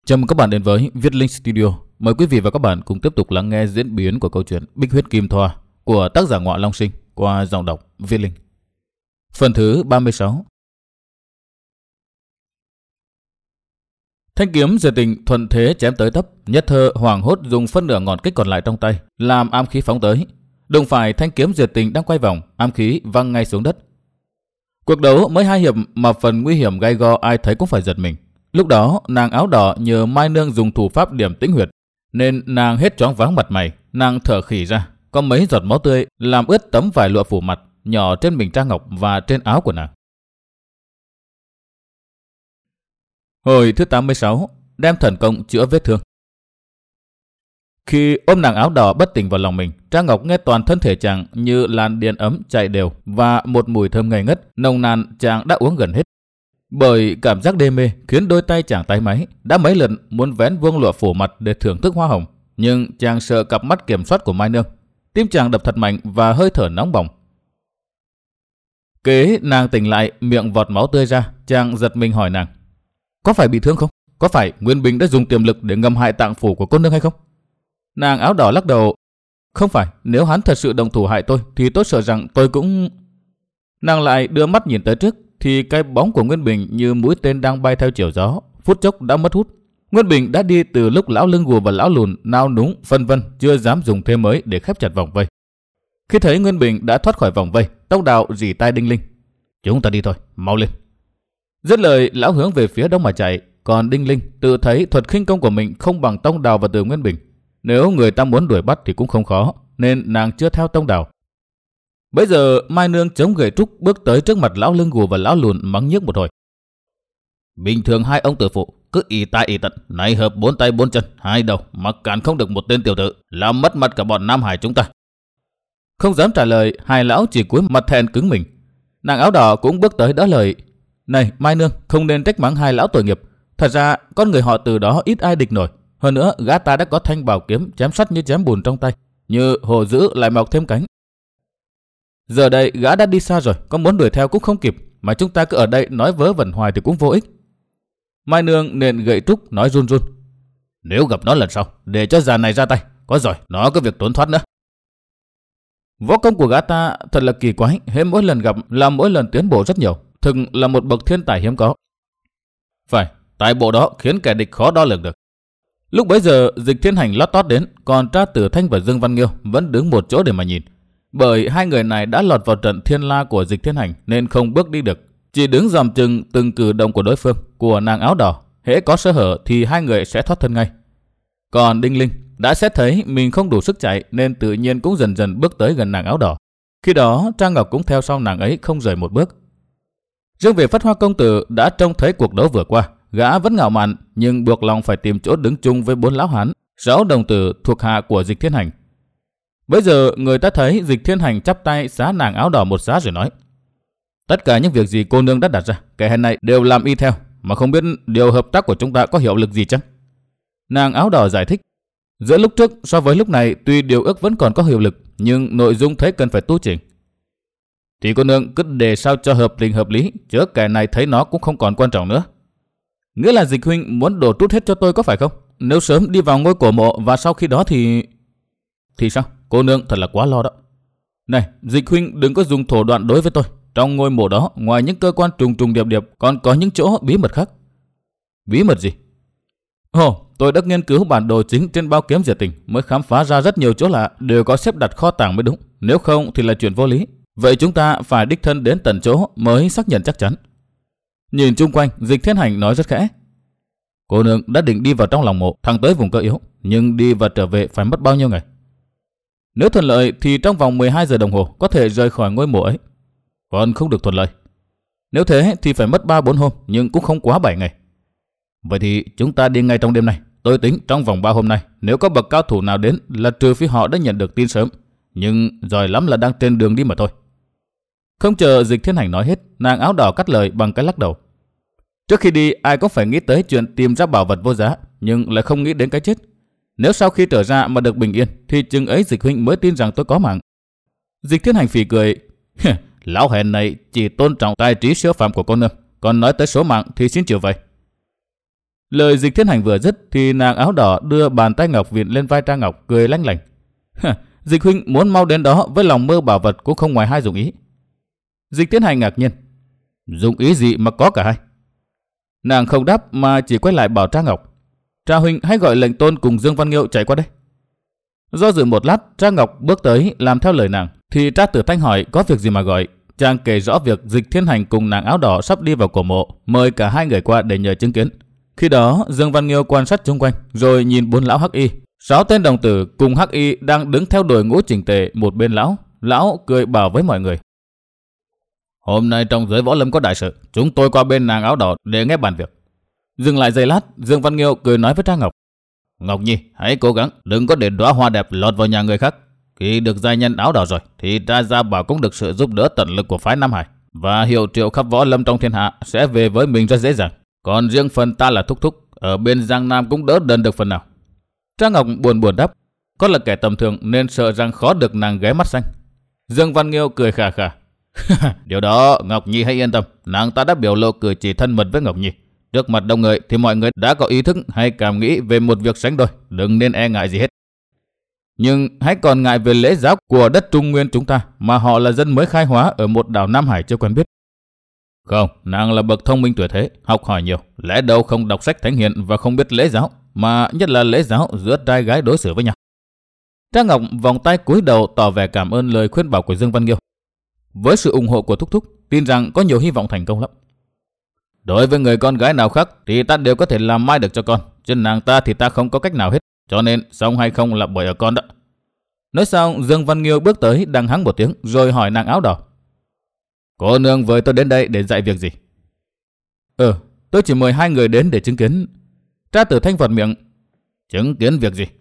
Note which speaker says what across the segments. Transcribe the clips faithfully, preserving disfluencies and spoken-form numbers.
Speaker 1: Chào mừng các bạn đến với Viết Linh Studio. Mời quý vị và các bạn cùng tiếp tục lắng nghe diễn biến của câu chuyện Bích Huyết Kim Thoa của tác giả Ngọa Long Sinh qua giọng đọc Viết Linh. Phần thứ ba mươi sáu. Thanh kiếm Diệt Tình thuận thế chém tới tấp, Nhất Thơ hoảng hốt dùng phân nửa ngọn kích còn lại trong tay, làm ám khí phóng tới. Đụng phải thanh kiếm Diệt Tình đang quay vòng, ám khí văng ngay xuống đất. Cuộc đấu mới hai hiệp mà phần nguy hiểm gay go ai thấy cũng phải giật mình. Lúc đó nàng áo đỏ nhờ Mai Nương dùng thủ pháp điểm tĩnh huyệt, nên nàng hết choáng váng mặt mày, nàng thở khỉ ra, có mấy giọt máu tươi làm ướt tấm vải lụa phủ mặt nhỏ trên mình Trang Ngọc và trên áo của nàng. Hồi thứ tám mươi sáu, đem thần công chữa vết thương. Khi ôm nàng áo đỏ bất tỉnh vào lòng mình, Trang Ngọc nghe toàn thân thể chàng như làn điện ấm chạy đều và một mùi thơm ngây ngất, nồng nàn chàng đã uống gần hết. Bởi cảm giác đê mê khiến đôi tay chàng tái máy, đã mấy lần muốn vén vuông lụa phủ mặt để thưởng thức hoa hồng, nhưng chàng sợ cặp mắt kiểm soát của Mai Nương. Tim chàng đập thật mạnh và hơi thở nóng bỏng. Kế nàng tỉnh lại, miệng vọt máu tươi ra, chàng giật mình hỏi nàng: "Có phải bị thương không? Có phải Nguyên Bình đã dùng tiềm lực để ngầm hại tạng phủ của cô nương hay không?" Nàng áo đỏ lắc đầu: "Không phải, nếu hắn thật sự động thủ hại tôi thì tôi sợ rằng tôi cũng..." Nàng lại đưa mắt nhìn tới trước, thì cái bóng của Nguyên Bình như mũi tên đang bay theo chiều gió, phút chốc đã mất hút. Nguyên Bình đã đi từ lúc lão lưng gù và lão lùn nao núng phân vân chưa dám dùng thế mới để khép chặt vòng vây. Khi thấy Nguyên Bình đã thoát khỏi vòng vây, Tông Đào rỉ tai Đinh Linh: "Chúng ta đi thôi, mau lên." Dứt lời, lão hướng về phía đông mà chạy. Còn Đinh Linh tự thấy thuật khinh công của mình không bằng Tông Đào và Từ Nguyên Bình. Nếu người ta muốn đuổi bắt thì cũng không khó, nên nàng chưa theo Tông Đào. Bây giờ Mai Nương chống gậy trúc bước tới trước mặt lão lưng gù và lão lùn mắng nhiếc một hồi: "Bình thường hai ông tử phụ cứ ì tai ì tận, này hợp bốn tay bốn chân hai đầu mà cản không được một tên tiểu tử, làm mất mặt cả bọn Nam Hải chúng ta." Không dám trả lời, hai lão chỉ cúi mặt thẹn cứng mình. Nàng áo đỏ cũng bước tới đỡ lời: "Này Mai Nương, không nên trách mắng hai lão tội nghiệp. Thật ra con người họ Từ đó ít ai địch nổi. Hơn nữa gã ta đã có thanh bảo kiếm chém sắt như chém bùn trong tay, như hổ dữ lại mọc thêm cánh. Giờ đây gã đã đi xa rồi, có muốn đuổi theo cũng không kịp, mà chúng ta cứ ở đây nói vớ vẩn hoài thì cũng vô ích." Mai Nương nện gậy trúc nói run run: "Nếu gặp nó lần sau, để cho già này ra tay, có giỏi nó có việc trốn thoát nữa." Võ công của gã ta thật là kỳ quái, hết mỗi lần gặp là mỗi lần tiến bộ rất nhiều, thực là một bậc thiên tài hiếm có. Phải, tài bộ đó khiến kẻ địch khó đo lường được. Lúc bấy giờ Dịch Thiên Hành lót tót đến, còn Tra Tử Thanh và Dương Văn Nghiêu vẫn đứng một chỗ để mà nhìn. Bởi hai người này đã lọt vào trận thiên la của Dịch Thiên Hành nên không bước đi được, chỉ đứng dòm chừng từng cử động của đối phương, của nàng áo đỏ. Hễ có sơ hở thì hai người sẽ thoát thân ngay. Còn Đinh Linh đã xét thấy mình không đủ sức chạy nên tự nhiên cũng dần dần bước tới gần nàng áo đỏ. Khi đó Trang Ngọc cũng theo sau nàng ấy không rời một bước. Riêng về Phất Hoa công tử đã trông thấy cuộc đấu vừa qua, gã vẫn ngạo mạn nhưng buộc lòng phải tìm chỗ đứng chung với bốn lão hán, sáu đồng tử thuộc hạ của Dịch Thiên Hành. Bây giờ người ta thấy Dịch Thiên Hành chắp tay xá nàng áo đỏ một xá rồi nói: "Tất cả những việc gì cô nương đã đặt ra, kẻ hèn này đều làm y theo, mà không biết điều hợp tác của chúng ta có hiệu lực gì chăng?" Nàng áo đỏ giải thích: "Giữa lúc trước so với lúc này tuy điều ước vẫn còn có hiệu lực, nhưng nội dung thấy cần phải tu chỉnh. Thì cô nương cứ để sao cho hợp tình hợp lý, chứ kẻ này thấy nó cũng không còn quan trọng nữa." "Nghĩa là Dịch huynh muốn đổ trút hết cho tôi có phải không? Nếu sớm đi vào ngôi cổ mộ và sau khi đó thì..." "Thì sao? Cô nương thật là quá lo đó. Này, Dịch huynh đừng có dùng thổ đoạn đối với tôi. Trong ngôi mộ đó, ngoài những cơ quan trùng trùng điệp điệp, còn có những chỗ bí mật khác." "Bí mật gì?" "Ồ, tôi đã nghiên cứu bản đồ chính trên bao kiếm Diệt Tình, mới khám phá ra rất nhiều chỗ lạ, đều có xếp đặt kho tàng mới đúng. Nếu không thì là chuyện vô lý. Vậy chúng ta phải đích thân đến tận chỗ mới xác nhận chắc chắn." Nhìn chung quanh, Dịch Thiên Hành nói rất khẽ: "Cô nương đã định đi vào trong lòng mộ, thẳng tới vùng cơ yếu, nhưng đi và trở về phải mất bao nhiêu ngày?" "Nếu thuận lợi thì trong vòng mười hai giờ đồng hồ có thể rời khỏi ngôi mộ ấy." "Còn không được thuận lợi?" "Nếu thế thì phải mất ba bốn hôm, nhưng cũng không quá bảy ngày." "Vậy thì chúng ta đi ngay trong đêm nay. Tôi tính trong vòng ba hôm nay, nếu có bậc cao thủ nào đến là trừ phi họ đã nhận được tin sớm, nhưng giỏi lắm là đang trên đường đi mà thôi." Không chờ Dịch Thiên Hành nói hết, nàng áo đỏ cắt lời bằng cái lắc đầu: "Trước khi đi ai cũng phải nghĩ tới chuyện tìm ra bảo vật vô giá, nhưng lại không nghĩ đến cái chết. Nếu sau khi trở ra mà được bình yên thì chừng ấy Dịch huynh mới tin rằng tôi có mạng." Dịch Thiên Hành phì cười: "Lão hèn này chỉ tôn trọng tài trí siêu phàm của cô nương, còn nói tới số mạng thì xin chịu vậy." Lời Dịch Thiên Hành vừa dứt thì nàng áo đỏ đưa bàn tay ngọc vịn lên vai Trang Ngọc, cười lanh lảnh. Dịch huynh muốn mau đến đó với lòng mơ bảo vật cũng không ngoài hai dụng ý. Dịch Thiên Hành ngạc nhiên. Dụng ý gì mà có cả hai? Nàng không đáp mà chỉ quay lại bảo Trang Ngọc. Trang huynh hãy gọi lệnh tôn cùng Dương Văn Nghiêu chạy qua đây. Do dự một lát, Trang Ngọc bước tới làm theo lời nàng. Thì Tra Tử Thanh hỏi có việc gì mà gọi. Chàng kể rõ việc Dịch Thiên Hành cùng nàng áo đỏ sắp đi vào cổ mộ, mời cả hai người qua để nhờ chứng kiến. Khi đó Dương Văn Nghiêu quan sát xung quanh, rồi nhìn bốn lão hắc y, sáu tên đồng tử cùng hắc y đang đứng theo đội ngũ chỉnh tề một bên lão. Lão cười bảo với mọi người. Hôm nay trong giới võ lâm có đại sự, chúng tôi qua bên nàng áo đỏ để nghe bàn việc. Dừng lại giây lát, Dương Văn Nghiêu cười nói với Trang Ngọc. Ngọc Nhi, hãy cố gắng, đừng có để đóa hoa đẹp lọt vào nhà người khác. Khi được giai nhân áo đỏ rồi, thì Tra Gia Bảo cũng được sự giúp đỡ tận lực của phái Nam Hải, và hiệu triệu khắp võ lâm trong thiên hạ sẽ về với mình rất dễ dàng. Còn riêng phần ta là thúc thúc, ở bên Giang Nam cũng đỡ đần được phần nào. Trang Ngọc buồn buồn đáp, có là kẻ tầm thường nên sợ rằng khó được nàng ghé mắt xanh. Dương Văn Nghiêu cười khà khà. Điều đó Ngọc Nhi hãy yên tâm, nàng ta đã biểu lộ cử chỉ thân mật với Ngọc Nhi. Trước mặt đông người thì mọi người đã có ý thức hay cảm nghĩ về một việc sánh đôi, đừng nên e ngại gì hết. Nhưng hãy còn ngại về lễ giáo của đất Trung Nguyên chúng ta, mà họ là dân mới khai hóa ở một đảo Nam Hải chưa quen biết. Không, nàng là bậc thông minh tuyệt thế, học hỏi nhiều, lẽ đâu không đọc sách thánh hiền và không biết lễ giáo, mà nhất là lễ giáo giữa trai gái đối xử với nhau. Trang Ngọc vòng tay cúi đầu tỏ vẻ cảm ơn lời khuyên bảo của Dương Văn Nghiêu. Với sự ủng hộ của thúc thúc, tin rằng có nhiều hy vọng thành công lắm. Đối với người con gái nào khác thì ta đều có thể làm mai được cho con, chứ nàng ta thì ta không có cách nào hết, cho nên xong hay không là bởi ở con đó. Nói xong, Dương Văn Nghiêu bước tới đằng hắng một tiếng rồi hỏi nàng áo đỏ. Cô nương với tôi đến đây để dạy việc gì? Ừ, tôi chỉ mời hai người đến để chứng kiến. Tra Tử Thanh vọt miệng. Chứng kiến việc gì?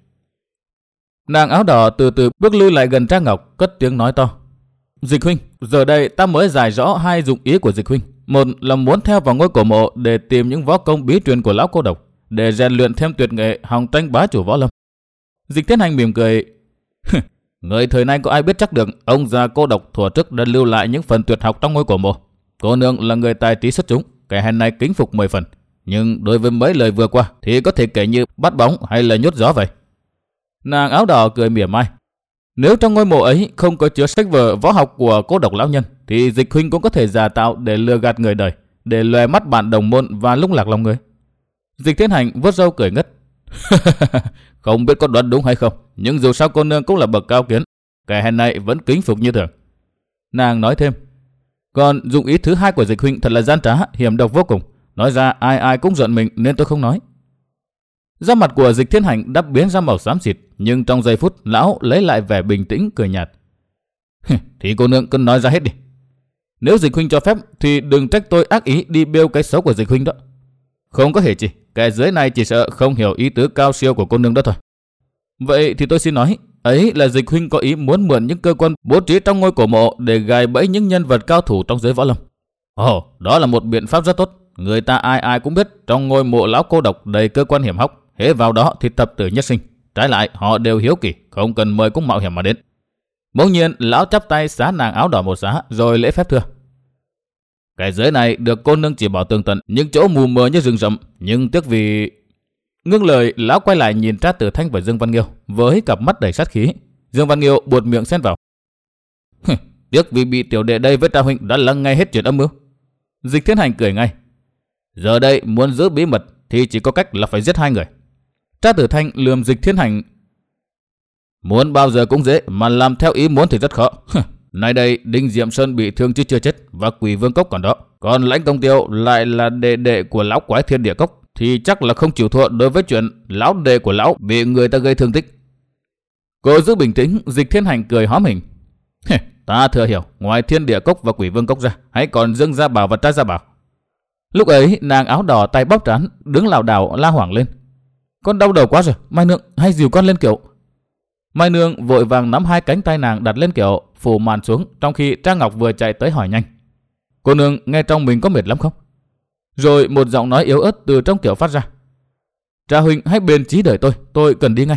Speaker 1: Nàng áo đỏ từ từ bước lui lại gần Trang Ngọc, cất tiếng nói to. Dịch huynh, giờ đây ta mới giải rõ hai dụng ý của Dịch huynh. Một là muốn theo vào ngôi cổ mộ để tìm những võ công bí truyền của lão cô độc, để rèn luyện thêm tuyệt nghệ hòng tranh bá chủ võ lâm. Dịch Thiên Hành mỉm cười. Người thời nay có ai biết chắc được ông già cô độc thuở trước đã lưu lại những phần tuyệt học trong ngôi cổ mộ. Cô nương là người tài trí xuất chúng, kẻ hèn này kính phục mười phần. Nhưng đối với mấy lời vừa qua thì có thể kể như bắt bóng hay là nhốt gió vậy. Nàng áo đỏ cười mỉa mai. Nếu trong ngôi mộ ấy không có chứa sách vở võ học của cô độc lão nhân, thì Dịch huynh cũng có thể giả tạo để lừa gạt người đời, để lòe mắt bạn đồng môn và lung lạc lòng người. Dịch Thiên Hành vuốt râu cười ngất. Không biết có đoán đúng hay không, nhưng dù sao cô nương cũng là bậc cao kiến, kẻ hèn này vẫn kính phục như thường. Nàng nói thêm. Còn dụng ý thứ hai của Dịch huynh thật là gian trá, hiểm độc vô cùng. Nói ra ai ai cũng giận mình nên tôi không nói. Da mặt của Dịch Thiên Hành đã biến ra màu xám xịt, nhưng trong giây phút lão lấy lại vẻ bình tĩnh cười nhạt. Thì cô nương cứ nói ra hết đi. Nếu Dịch huynh cho phép thì đừng trách tôi ác ý đi bêu cái xấu của Dịch huynh đó. Không có hề gì, kẻ dưới này chỉ sợ không hiểu ý tứ cao siêu của cô nương đó thôi. Vậy thì tôi xin nói, ấy là Dịch huynh có ý muốn mượn những cơ quan bố trí trong ngôi cổ mộ để gài bẫy những nhân vật cao thủ trong giới võ lâm. Ồ, đó là một biện pháp rất tốt. Người ta ai ai cũng biết trong ngôi mộ lão cô độc đầy cơ quan hiểm hóc, hễ vào đó thì thập tử nhất sinh. Trái lại họ đều hiếu kỳ, không cần mời cũng mạo hiểm mà đến. Bỗng nhiên lão chắp tay xá nàng áo đỏ một xá rồi lễ phép thưa. Cái giới này được cô nương chỉ bảo tường tận những chỗ mù mờ như rừng rậm, nhưng tiếc vì... Ngưng lời, lão quay lại nhìn Trác Tử Thanh và Dương Văn Nghiêu với cặp mắt đầy sát khí. Dương Văn Nghiêu buột miệng xen vào. Tiếc vì bị tiểu đệ đây với Tra huynh đã lắng nghe hết chuyện âm mưu. Dịch Thiên Hành cười ngay. Giờ đây muốn giữ bí mật thì chỉ có cách là phải giết hai người. Trác Tử Thanh lườm Dịch Thiên Hành. Muốn bao giờ cũng dễ, mà làm theo ý muốn thì rất khó. Nay đây Đinh Diệm Sơn bị thương chứ chưa chết, và Quỷ Vương Cốc còn đó. Còn Lãnh Công Tiêu lại là đệ đệ của lão quái Thiên Địa Cốc, thì chắc là không chịu thua đối với chuyện lão đệ của lão bị người ta gây thương tích. Cô giữ bình tĩnh, Dịch Thiên Hành cười hóm hình. Ta thừa hiểu, ngoài Thiên Địa Cốc và Quỷ Vương Cốc ra, hãy còn Dương Gia Bảo và Tra Gia Bảo. Lúc ấy nàng áo đỏ tay bóp trán, đứng lảo đảo la hoảng lên. Con đau đầu quá rồi, Mai Nương hay dìu con lên kiệu. Mai Nương vội vàng nắm hai cánh tay nàng đặt lên kiệu, phủ màn xuống, trong khi Trang Ngọc vừa chạy tới hỏi nhanh. Cô nương nghe trong mình có mệt lắm không? Rồi một giọng nói yếu ớt từ trong kiệu phát ra. Tra huynh hãy bền chí đợi tôi, tôi cần đi ngay.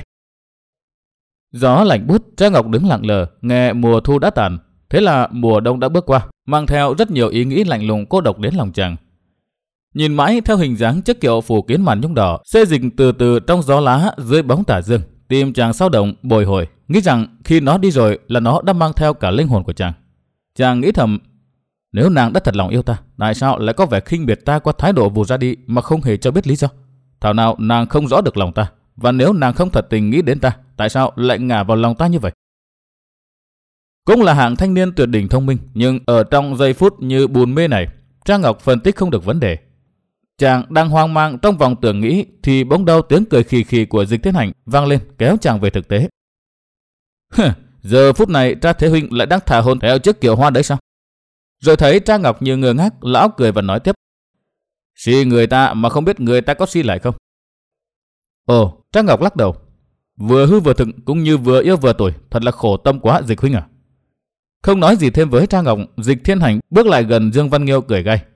Speaker 1: Gió lạnh buốt, Trang Ngọc đứng lặng lờ, nghe mùa thu đã tàn, thế là mùa đông đã bước qua, mang theo rất nhiều ý nghĩ lạnh lùng cô độc đến lòng chàng. Nhìn mãi theo hình dáng chiếc kiệu phủ kín màn nhung đỏ, xê dịch từ từ trong gió lá dưới bóng tà dương, tim chàng sao động bồi hồi, nghĩ rằng khi nó đi rồi là nó đã mang theo cả linh hồn của chàng. Chàng nghĩ thầm, nếu nàng đã thật lòng yêu ta, tại sao lại có vẻ khinh biệt ta qua thái độ vụt ra đi mà không hề cho biết lý do? Thảo nào nàng không rõ được lòng ta, và nếu nàng không thật tình nghĩ đến ta, tại sao lại ngả vào lòng ta như vậy? Cũng là hạng thanh niên tuyệt đỉnh thông minh, nhưng ở trong giây phút như bùn mê này, Trang Ngọc phân tích không được vấn đề. Chàng đang hoang mang trong vòng tưởng nghĩ thì bỗng đâu tiếng cười khì khì của Dịch Thiên Hành vang lên kéo chàng về thực tế. Giờ phút này Tra Thế Huynh lại đang thả hồn theo chiếc kiệu hoa đấy sao? Rồi thấy Trang Ngọc như ngơ ngác, lão cười và nói tiếp. Si người ta mà không biết người ta có si lại không? Ồ, Trang Ngọc lắc đầu. Vừa hư vừa thực cũng như vừa yêu vừa tuổi, thật là khổ tâm quá Dịch Huynh à. Không nói gì thêm với Trang Ngọc, Dịch Thiên Hành bước lại gần Dương Văn Nghiêu cười gay.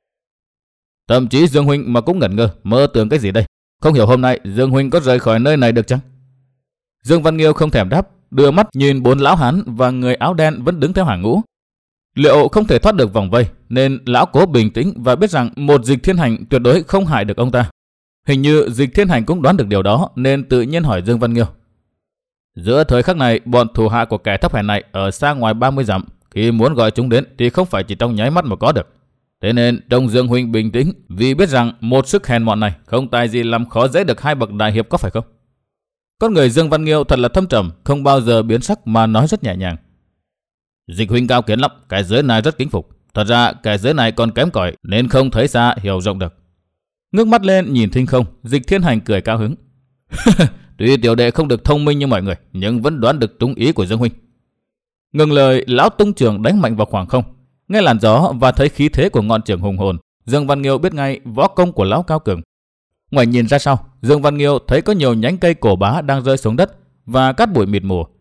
Speaker 1: Thậm chí Dương Huynh mà cũng ngẩn ngơ, mơ tưởng cái gì đây? Không hiểu hôm nay Dương Huynh có rời khỏi nơi này được chăng? Dương Văn Nghiêu không thèm đáp, đưa mắt nhìn bốn lão hán và người áo đen vẫn đứng theo hàng ngũ. Liệu không thể thoát được vòng vây, nên lão cố bình tĩnh và biết rằng một Dịch Thiên Hành tuyệt đối không hại được ông ta. Hình như Dịch Thiên Hành cũng đoán được điều đó nên tự nhiên hỏi Dương Văn Nghiêu. Giữa thời khắc này, bọn thủ hạ của kẻ thấp hèn này ở xa ngoài ba mươi dặm, khi muốn gọi chúng đến thì không phải chỉ trong nháy mắt mà có được. Thế nên trông Dương Huynh bình tĩnh vì biết rằng một sức hèn mọn này không tài gì làm khó dễ được hai bậc đại hiệp, có phải không? Con người Dương Văn Nghiêu thật là thâm trầm, không bao giờ biến sắc mà nói rất nhẹ nhàng. Dịch Huynh cao kiến lắm, cái giới này rất kính phục. Thật ra cái giới này còn kém cỏi nên không thấy xa hiểu rộng được. Ngước mắt lên nhìn thinh không, Dịch Thiên Hành cười cao hứng. Tuy tiểu đệ không được thông minh như mọi người, nhưng vẫn đoán được trúng ý của Dương Huynh. Ngừng lời, lão tung trường đánh mạnh vào khoảng không. Nghe làn gió và thấy khí thế của ngọn trường hùng hồn, Dương Văn Nghiêu biết ngay võ công của lão cao cường. Ngoài nhìn ra sau, Dương Văn Nghiêu thấy có nhiều nhánh cây cổ bá đang rơi xuống đất và cát bụi mịt mù.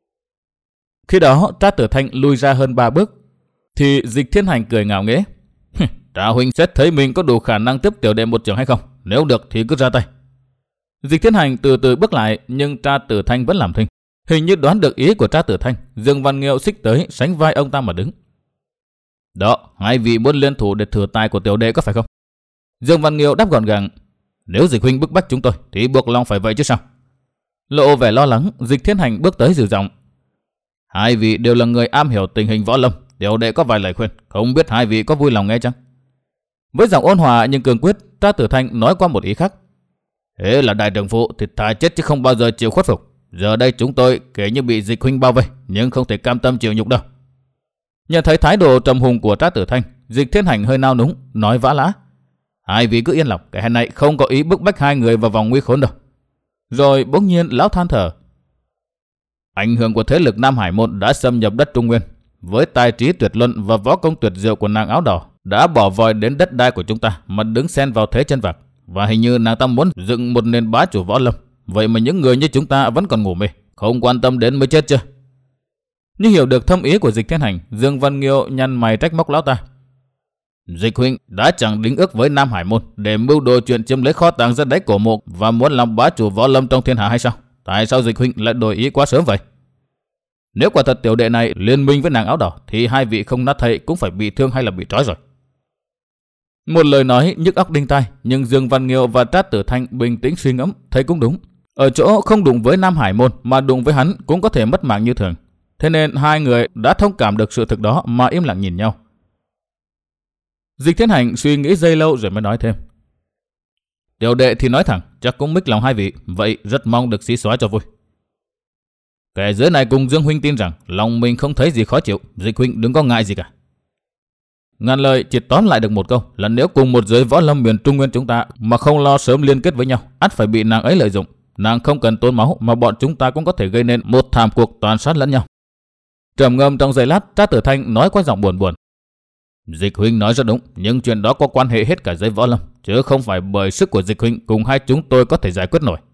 Speaker 1: Khi đó Tra Tử Thanh lui ra hơn ba bước, thì Dịch Thiên Hành cười ngạo nghễ. Tra Huynh xét thấy mình có đủ khả năng tiếp tiểu đệ một trường hay không? Nếu được thì cứ ra tay. Dịch Thiên Hành từ từ bước lại, nhưng Tra Tử Thanh vẫn làm thinh. Hình như đoán được ý của Tra Tử Thanh, Dương Văn Nghiêu xích tới sánh vai ông ta mà đứng. Đó, hai vị muốn liên thủ để thử tài của tiểu đệ có phải không? Dương Văn Nghiêu đáp gọn gàng. Nếu Dịch Huynh bức bách chúng tôi thì buộc lòng phải vậy chứ sao? Lộ vẻ lo lắng, Dịch Thiên Hành bước tới dịu giọng. Hai vị đều là người am hiểu tình hình võ lâm, tiểu đệ có vài lời khuyên, không biết hai vị có vui lòng nghe chăng? Với giọng ôn hòa nhưng cường quyết, Tra Tử Thanh nói qua một ý khác. Thế là đại trưởng phụ thì thà chết chứ không bao giờ chịu khuất phục. Giờ đây chúng tôi kể như bị Dịch Huynh bao vây, nhưng không thể cam tâm chịu nhục đâu. Nhận thấy thái độ trầm hùng của Trác Tử Thanh, Dịch Thiên Hành hơi nao núng, nói vã lã. Hai vị cứ yên lòng, cái hèn này không có ý bức bách hai người vào vòng nguy khốn đâu. Rồi bỗng nhiên lão than thở. Ảnh hưởng của thế lực Nam Hải Môn đã xâm nhập đất Trung Nguyên, với tài trí tuyệt luân và võ công tuyệt diệu của nàng áo đỏ, đã bỏ vòi đến đất đai của chúng ta mà đứng xen vào thế chân vạc. Và hình như nàng ta muốn dựng một nền bá chủ võ lâm. Vậy mà những người như chúng ta vẫn còn ngủ mê, không quan tâm đến mới chết chưa? Nhưng hiểu được thâm ý của Dịch Thiên Hành, Dương Văn Nghiêu nhăn mày trách móc lão ta. Dịch Huynh đã chẳng đính ước với Nam Hải Môn để mưu đồ chuyện chiếm lấy kho tàng rất đáy cổ mộ và muốn làm bá chủ võ lâm trong thiên hạ hay sao? Tại sao Dịch Huynh lại đổi ý quá sớm vậy? Nếu quả thật tiểu đệ này liên minh với nàng áo đỏ thì hai vị không nát thầy cũng phải bị thương hay là bị trói rồi. Một lời nói nhức óc đinh tai, nhưng Dương Văn Nghiêu và Trác Tử Thanh bình tĩnh suy ngẫm thấy cũng đúng. Ở chỗ không đụng với Nam Hải Môn mà đụng với hắn cũng có thể mất mạng như thường. Thế nên hai người đã thông cảm được sự thực đó mà im lặng nhìn nhau. Dịch Thiên Hành suy nghĩ giây lâu rồi mới nói thêm. Tiểu đệ thì nói thẳng, chắc cũng mích lòng hai vị, vậy rất mong được xí xóa cho vui. Kẻ dưới này cùng Dương Huynh tin rằng lòng mình không thấy gì khó chịu, Dịch Huynh đừng có ngại gì cả. Ngàn lời chỉ tóm lại được một câu là nếu cùng một giới võ lâm miền Trung Nguyên chúng ta mà không lo sớm liên kết với nhau, ắt phải bị nàng ấy lợi dụng. Nàng không cần tốn máu mà bọn chúng ta cũng có thể gây nên một thảm cuộc toàn sát lẫn nhau. Trầm ngâm trong giây lát, Trác Tử Thanh nói qua giọng buồn buồn. Dịch Huynh nói rất đúng, nhưng chuyện đó có quan hệ hết cả giới võ lâm, chứ không phải bởi sức của Dịch Huynh cùng hai chúng tôi có thể giải quyết nổi.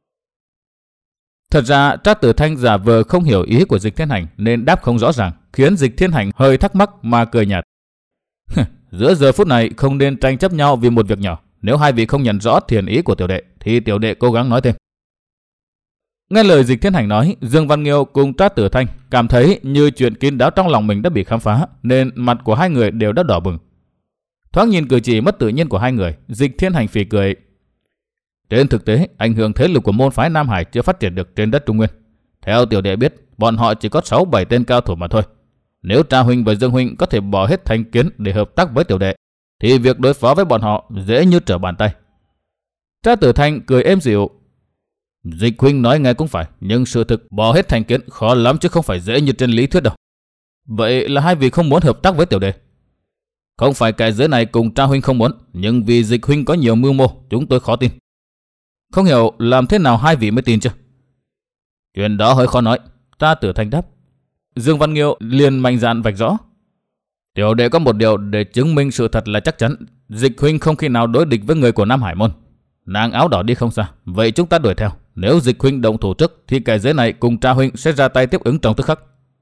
Speaker 1: Thật ra Trác Tử Thanh giả vờ không hiểu ý của Dịch Thiên Hành nên đáp không rõ ràng, khiến Dịch Thiên Hành hơi thắc mắc mà cười nhạt. Giữa giờ phút này không nên tranh chấp nhau vì một việc nhỏ. Nếu hai vị không nhận rõ thiền ý của tiểu đệ thì tiểu đệ cố gắng nói thêm. Nghe lời Dịch Thiên Hành nói, Dương Văn Nghiêu cùng Trác Tử Thanh cảm thấy như chuyện kín đáo trong lòng mình đã bị khám phá, nên mặt của hai người đều đã đỏ bừng. Thoáng nhìn cử chỉ mất tự nhiên của hai người, Dịch Thiên Hành phì cười. Trên thực tế, ảnh hưởng thế lực của môn phái Nam Hải chưa phát triển được trên đất Trung Nguyên. Theo tiểu đệ biết, bọn họ chỉ có sáu bảy tên cao thủ mà thôi. Nếu Tra huynh và Dương huynh có thể bỏ hết thành kiến để hợp tác với tiểu đệ, thì việc đối phó với bọn họ dễ như trở bàn tay. Tra Tử Thanh cười êm dịu. Dịch huynh nói nghe cũng phải, nhưng sự thực bỏ hết thành kiến khó lắm chứ không phải dễ như trên lý thuyết đâu. Vậy là hai vị không muốn hợp tác với tiểu đệ? Không phải cái giới này cùng Tra huynh không muốn, nhưng vì Dịch huynh có nhiều mưu mô, chúng tôi khó tin. Không hiểu làm thế nào hai vị mới tin chứ? Chuyện đó hơi khó nói, Tra Tử Thanh đáp. Dương Văn Nghiêu liền mạnh dạn vạch rõ. Tiểu đệ có một điều để chứng minh sự thật là chắc chắn, Dịch huynh không khi nào đối địch với người của Nam Hải môn. Nàng áo đỏ đi không xa, vậy chúng ta đuổi theo. Nếu Dịch huynh động thủ trước thì kẻ dưới này cùng Tra huynh sẽ ra tay tiếp ứng trong tức khắc.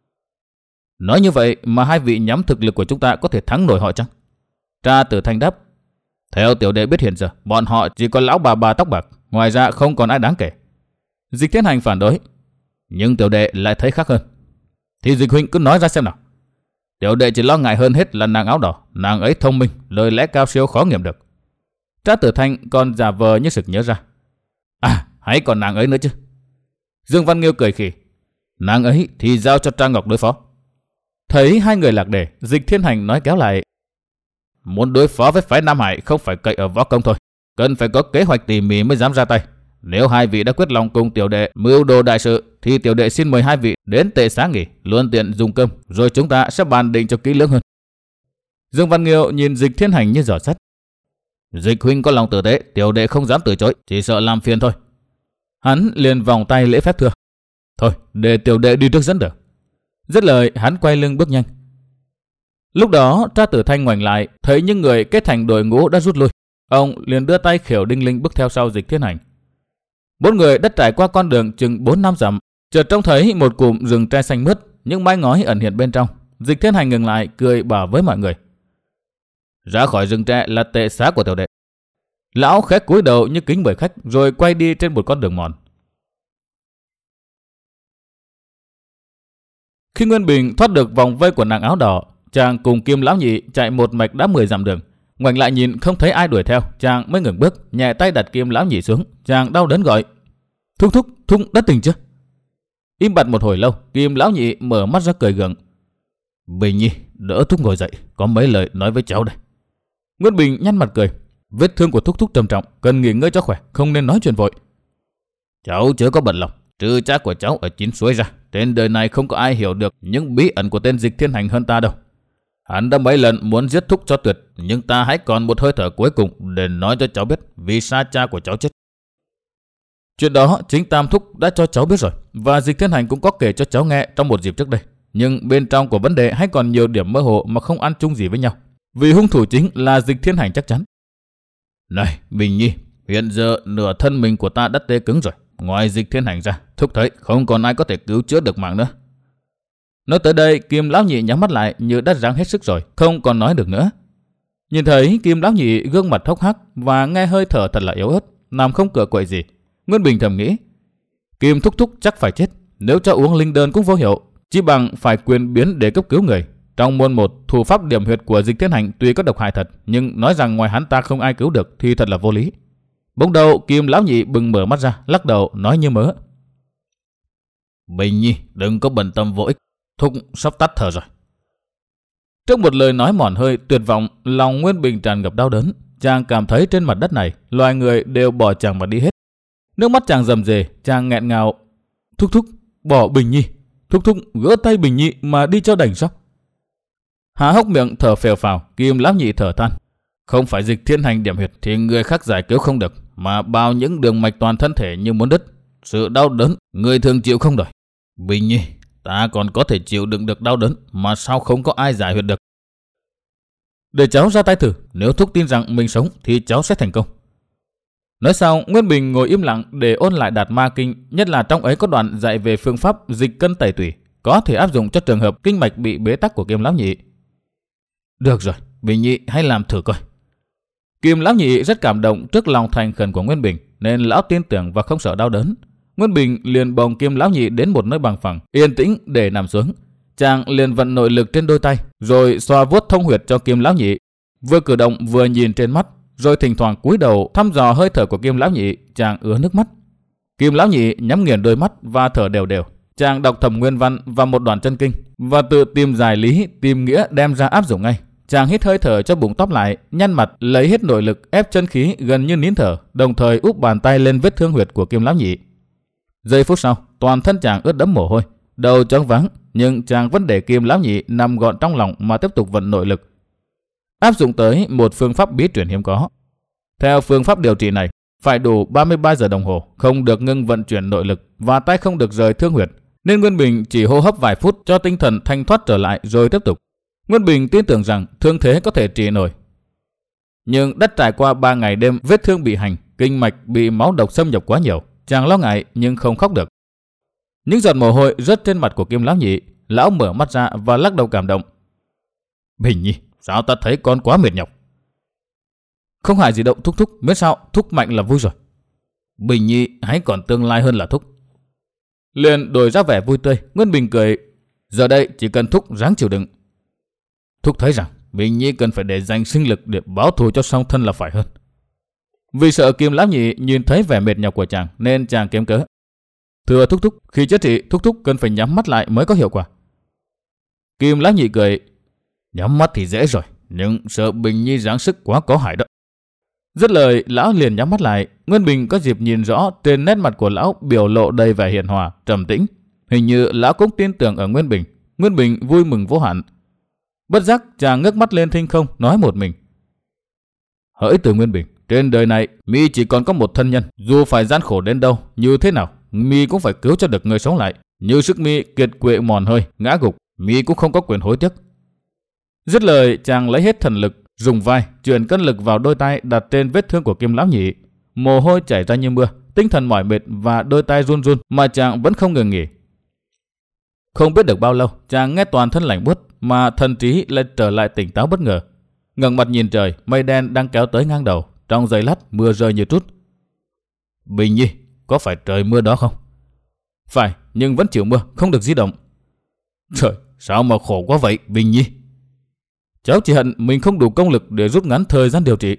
Speaker 1: Nói như vậy mà hai vị nhắm thực lực của chúng ta có thể thắng nổi họ chăng? Tra Tử Thanh đáp. Theo tiểu đệ biết hiện giờ, bọn họ chỉ có lão bà bà tóc bạc, ngoài ra không còn ai đáng kể. Dịch Thiên Hành phản đối. Nhưng tiểu đệ lại thấy khác hơn. Thì Dịch huynh cứ nói ra xem nào. Tiểu đệ chỉ lo ngại hơn hết là nàng áo đỏ, nàng ấy thông minh, lời lẽ cao siêu khó nghiệm được. Tra Tử Thanh còn giả vờ như sực nhớ ra. À, hãy còn nàng ấy nữa chứ. Dương Văn Nghiêu cười khỉ. Nàng ấy thì giao cho Tra Ngọc đối phó. Thấy hai người lạc đề, Dịch Thiên Hành nói kéo lại. Muốn đối phó với phái Nam Hải không phải cậy ở võ công thôi, cần phải có kế hoạch tỉ mỉ mới dám ra tay. Nếu hai vị đã quyết lòng cùng tiểu đệ mưu đồ đại sự, thì tiểu đệ xin mời hai vị đến tệ xá nghỉ, luôn tiện dùng cơm, rồi chúng ta sẽ bàn định cho kỹ lưỡng hơn. Dương Văn Nghiêu nhìn Dịch Thiên Hành như giỏ sắt. Dịch huynh có lòng tử tế, tiểu đệ không dám từ chối, chỉ sợ làm phiền thôi. Hắn liền vòng tay lễ phép thưa. Thôi, để tiểu đệ đi trước dẫn đường. Dứt lời, hắn quay lưng bước nhanh. Lúc đó, Tra Tử Thanh ngoảnh lại, thấy những người kết thành đội ngũ đã rút lui. Ông liền đưa tay khiểu đinh linh bước theo sau Dịch Thiên Hành. Bốn người đã trải qua con đường chừng bốn năm dặm, chợt trông thấy một cụm rừng tre xanh mướt, những mái ngói ẩn hiện bên trong. Dịch Thiên Hành ngừng lại, cười bảo với mọi người. Ra khỏi rừng tre là tệ xá của tiểu đệ. Lão khẽ cúi đầu như kính mời khách, rồi quay đi trên một con đường mòn. Khi Nguyên Bình thoát được vòng vây của nàng áo đỏ, chàng cùng Kim Lão Nhị chạy một mạch đã mười dặm đường. Ngoảnh lại nhìn không thấy ai đuổi theo, chàng mới ngừng bước, nhẹ tay đặt Kim Lão Nhị xuống. Chàng đau đớn gọi. Thúc thúc, thúc đã tỉnh chưa? Im bặt một hồi lâu, Kim Lão Nhị mở mắt ra cười gượng. Bình Nhi, đỡ thúc ngồi dậy, có mấy lời nói với cháu đây. Nguyên Bình nhăn mặt cười. Vết thương của thúc thúc trầm trọng, cần nghỉ ngơi cho khỏe, không nên nói chuyện vội. Cháu chớ có bận lòng, trừ cha của cháu ở Chín Suối ra, trên đời này không có ai hiểu được những bí ẩn của tên Dịch Thiên Hành hơn ta đâu. Hắn đã mấy lần muốn giết thúc cho tuyệt, nhưng ta hãy còn một hơi thở cuối cùng để nói cho cháu biết vì sao cha của cháu chết. Chuyện đó chính Tam thúc đã cho cháu biết rồi, và Dịch Thiên Hành cũng có kể cho cháu nghe trong một dịp trước đây. Nhưng bên trong của vấn đề hay còn nhiều điểm mơ hồ mà không ăn chung gì với nhau, vì hung thủ chính là Dịch Thiên Hành chắc chắn. Này Bình Nhi, hiện giờ nửa thân mình của ta đã tê cứng rồi, ngoài Dịch Thiên Hành ra, thúc thấy không còn ai có thể cứu chữa được mạng nữa. Nói tới đây, Kim Lão Nhị nhắm mắt lại như đã ráng hết sức rồi, không còn nói được nữa. Nhìn thấy Kim Lão Nhị gương mặt hốc hác và nghe hơi thở thật là yếu ớt, nằm không cựa quậy gì, Nguyên Bình thầm nghĩ, Kim thúc thúc chắc phải chết, nếu cho uống linh đơn cũng vô hiệu, chỉ bằng phải quyền biến để cấp cứu người. Trong môn một, thủ pháp điểm huyệt của Dịch Thiên Hành tuy có độc hại thật, nhưng nói rằng ngoài hắn ta không ai cứu được thì thật là vô lý. Bỗng đầu Kim Lão Nhị bừng mở mắt ra, lắc đầu nói như mớ. Bình Nhi, đừng có bận tâm vô ích, thúc sắp tắt thở rồi. Trước một lời nói mòn hơi tuyệt vọng, lòng Nguyên Bình tràn ngập đau đớn. Chàng cảm thấy trên mặt đất này, loài người đều bỏ chàng mà đi hết. Nước mắt chàng rầm rề, chàng nghẹn ngào. Thúc thúc, bỏ Bình Nhi. Thúc thúc gỡ tay Bình Nhi mà đi cho đành sao? Há hốc miệng thở phèo phào, Kim Lão Nhị thở than. Không phải Dịch Thiên Hành điểm huyệt thì người khác giải cứu không được, mà bao những đường mạch toàn thân thể như muốn đứt. Sự đau đớn, người thường chịu không nổi. Bình Nhi, ta còn có thể chịu đựng được đau đớn, mà sao không có ai giải huyệt được? Để cháu ra tay thử, nếu thúc tin rằng mình sống thì cháu sẽ thành công. Nói xong, Nguyên Bình ngồi im lặng để ôn lại Đạt Ma Kinh, nhất là trong ấy có đoạn dạy về phương pháp dịch cân tẩy tủy, có thể áp dụng cho trường hợp kinh mạch bị bế tắc của Kim Lão Nhị. Được rồi, Bình Nhi hãy làm thử coi. Kim Lão Nhị rất cảm động trước lòng thành khẩn của Nguyên Bình, nên lão tin tưởng và không sợ đau đớn. Nguyên Bình liền bồng Kim Lão Nhị đến một nơi bằng phẳng, yên tĩnh để nằm xuống. Chàng liền vận nội lực trên đôi tay, rồi xoa vuốt thông huyệt cho Kim Lão Nhị. vừa cử động vừa nhìn trên mắt, rồi thỉnh thoảng cúi đầu thăm dò hơi thở của Kim lão nhị. Chàng ứa nước mắt. Kim lão nhị nhắm nghiền đôi mắt và thở đều đều. Chàng đọc thầm nguyên văn và một đoạn chân kinh và tự tìm giải lý, tìm nghĩa đem ra áp dụng ngay. Chàng hít hơi thở cho bụng tóc lại, nhăn mặt lấy hết nội lực ép chân khí gần như nín thở, đồng thời úp bàn tay lên vết thương huyệt của Kim lão nhị. Giây phút sau, toàn thân chàng ướt đẫm mồ hôi, đầu choáng váng, nhưng chàng vẫn để Kim lão nhị nằm gọn trong lòng mà tiếp tục vận nội lực. Áp dụng tới một phương pháp bí truyền hiếm có. Theo phương pháp điều trị này, phải đủ ba mươi ba giờ đồng hồ, không được ngưng vận chuyển nội lực và tay không được rời thương huyệt, nên Nguyên Bình chỉ hô hấp vài phút cho tinh thần thanh thoát trở lại rồi tiếp tục. Nguyên Bình tin tưởng rằng thương thế có thể trị nổi. Nhưng đã trải qua ba ngày đêm vết thương bị hành, kinh mạch bị máu độc xâm nhập quá nhiều, chàng lo ngại nhưng không khóc được. Những giọt mồ hôi rớt trên mặt của Kim lão nhị, lão mở mắt ra và lắc đầu cảm động. Bình nhi, sao ta thấy con quá mệt nhọc? Không hại gì đâu thúc thúc, miễn sao thúc mạnh là vui rồi. Bình nhi hãy còn tương lai hơn là thúc. Liền đổi ra vẻ vui tươi, Nguyên Bình cười. Giờ đây chỉ cần thúc ráng chịu đựng. Thúc thấy rằng Bình nhi cần phải để dành sinh lực để báo thù cho song thân là phải hơn. Vì sợ Kim lão nhị nhìn thấy vẻ mệt nhọc của chàng nên chàng kiếm cớ. Thưa thúc thúc, khi chữa trị thúc thúc cần phải nhắm mắt lại mới có hiệu quả. Kim lão nhị cười. Nhắm mắt thì dễ rồi, nhưng sợ Bình nhi giáng sức quá có hại đó. Dứt lời, lão liền nhắm mắt lại. Nguyên Bình có dịp nhìn rõ trên nét mặt của lão biểu lộ đầy vẻ hiền hòa, trầm tĩnh. Hình như lão cũng tin tưởng ở Nguyên Bình. Nguyên Bình vui mừng vô hạn. Bất giác chàng ngước mắt lên thinh không, nói một mình. Hỡi từ Nguyên Bình, trên đời này mi chỉ còn có một thân nhân, dù phải gian khổ đến đâu, như thế nào, mi cũng phải cứu cho được người sống lại. Như sức mi kiệt quệ mòn hơi, ngã gục, mi cũng không có quyền hối tiếc. Dứt lời, chàng lấy hết thần lực, dùng vai chuyển cân lực vào đôi tay đặt trên vết thương của Kim lão nhị. Mồ hôi chảy ra như mưa, tinh thần mỏi mệt và đôi tay run run mà chàng vẫn không ngừng nghỉ. Không biết được bao lâu, chàng nghe toàn thân lạnh buốt mà thần trí lại trở lại tỉnh táo bất ngờ. Ngẩng mặt nhìn trời, mây đen đang kéo tới ngang đầu, trong giây lát mưa rơi như trút. Bình nhi, có phải trời mưa đó không? Phải, nhưng vẫn chịu mưa, không được di động. Trời, sao mà khổ quá vậy, Bình nhi? Cháu chỉ hận mình không đủ công lực để rút ngắn thời gian điều trị.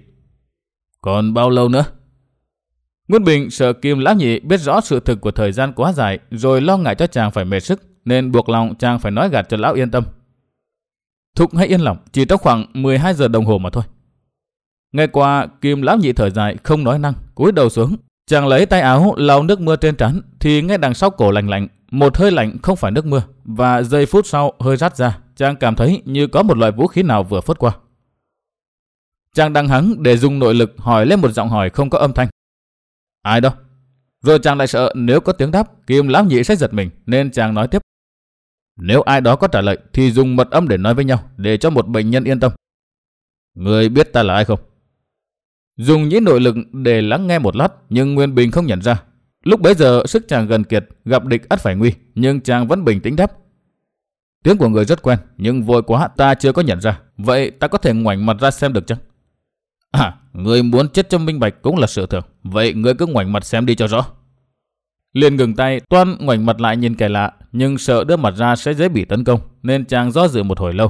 Speaker 1: Còn bao lâu nữa? Nguyên Bình sợ Kim lão nhị biết rõ sự thực của thời gian quá dài, rồi lo ngại cho chàng phải mệt sức, nên buộc lòng chàng phải nói gạt cho lão yên tâm. Thúc hãy yên lòng, chỉ trong khoảng mười hai giờ đồng hồ mà thôi. Nghe qua, Kim lão nhị thở dài không nói năng, cúi đầu xuống. Chàng lấy tay áo lau nước mưa trên trán, thì nghe đằng sau cổ lạnh lạnh, một hơi lạnh không phải nước mưa, và giây phút sau hơi rát ra. Chàng cảm thấy như có một loại vũ khí nào vừa phớt qua. Chàng đang hắng để dùng nội lực hỏi lên một giọng hỏi không có âm thanh. Ai đó? Rồi chàng lại sợ nếu có tiếng đáp, Kim lão nhị sẽ giật mình, nên chàng nói tiếp. Nếu ai đó có trả lời thì dùng mật âm để nói với nhau, để cho một bệnh nhân yên tâm. Người biết ta là ai không? Dùng nhĩ nội lực để lắng nghe một lát, nhưng Nguyên Bình không nhận ra. Lúc bấy giờ sức chàng gần kiệt, gặp địch ắt phải nguy, nhưng chàng vẫn bình tĩnh đáp. Tiếng của người rất quen, nhưng vội quá ta chưa có nhận ra. Vậy ta có thể ngoảnh mặt ra xem được chăng? À, người muốn chết cho minh bạch cũng là sự thường. Vậy người cứ ngoảnh mặt xem đi cho rõ. Liền ngừng tay, toan ngoảnh mặt lại nhìn kẻ lạ, nhưng sợ đưa mặt ra sẽ dễ bị tấn công, nên chàng do dự một hồi lâu.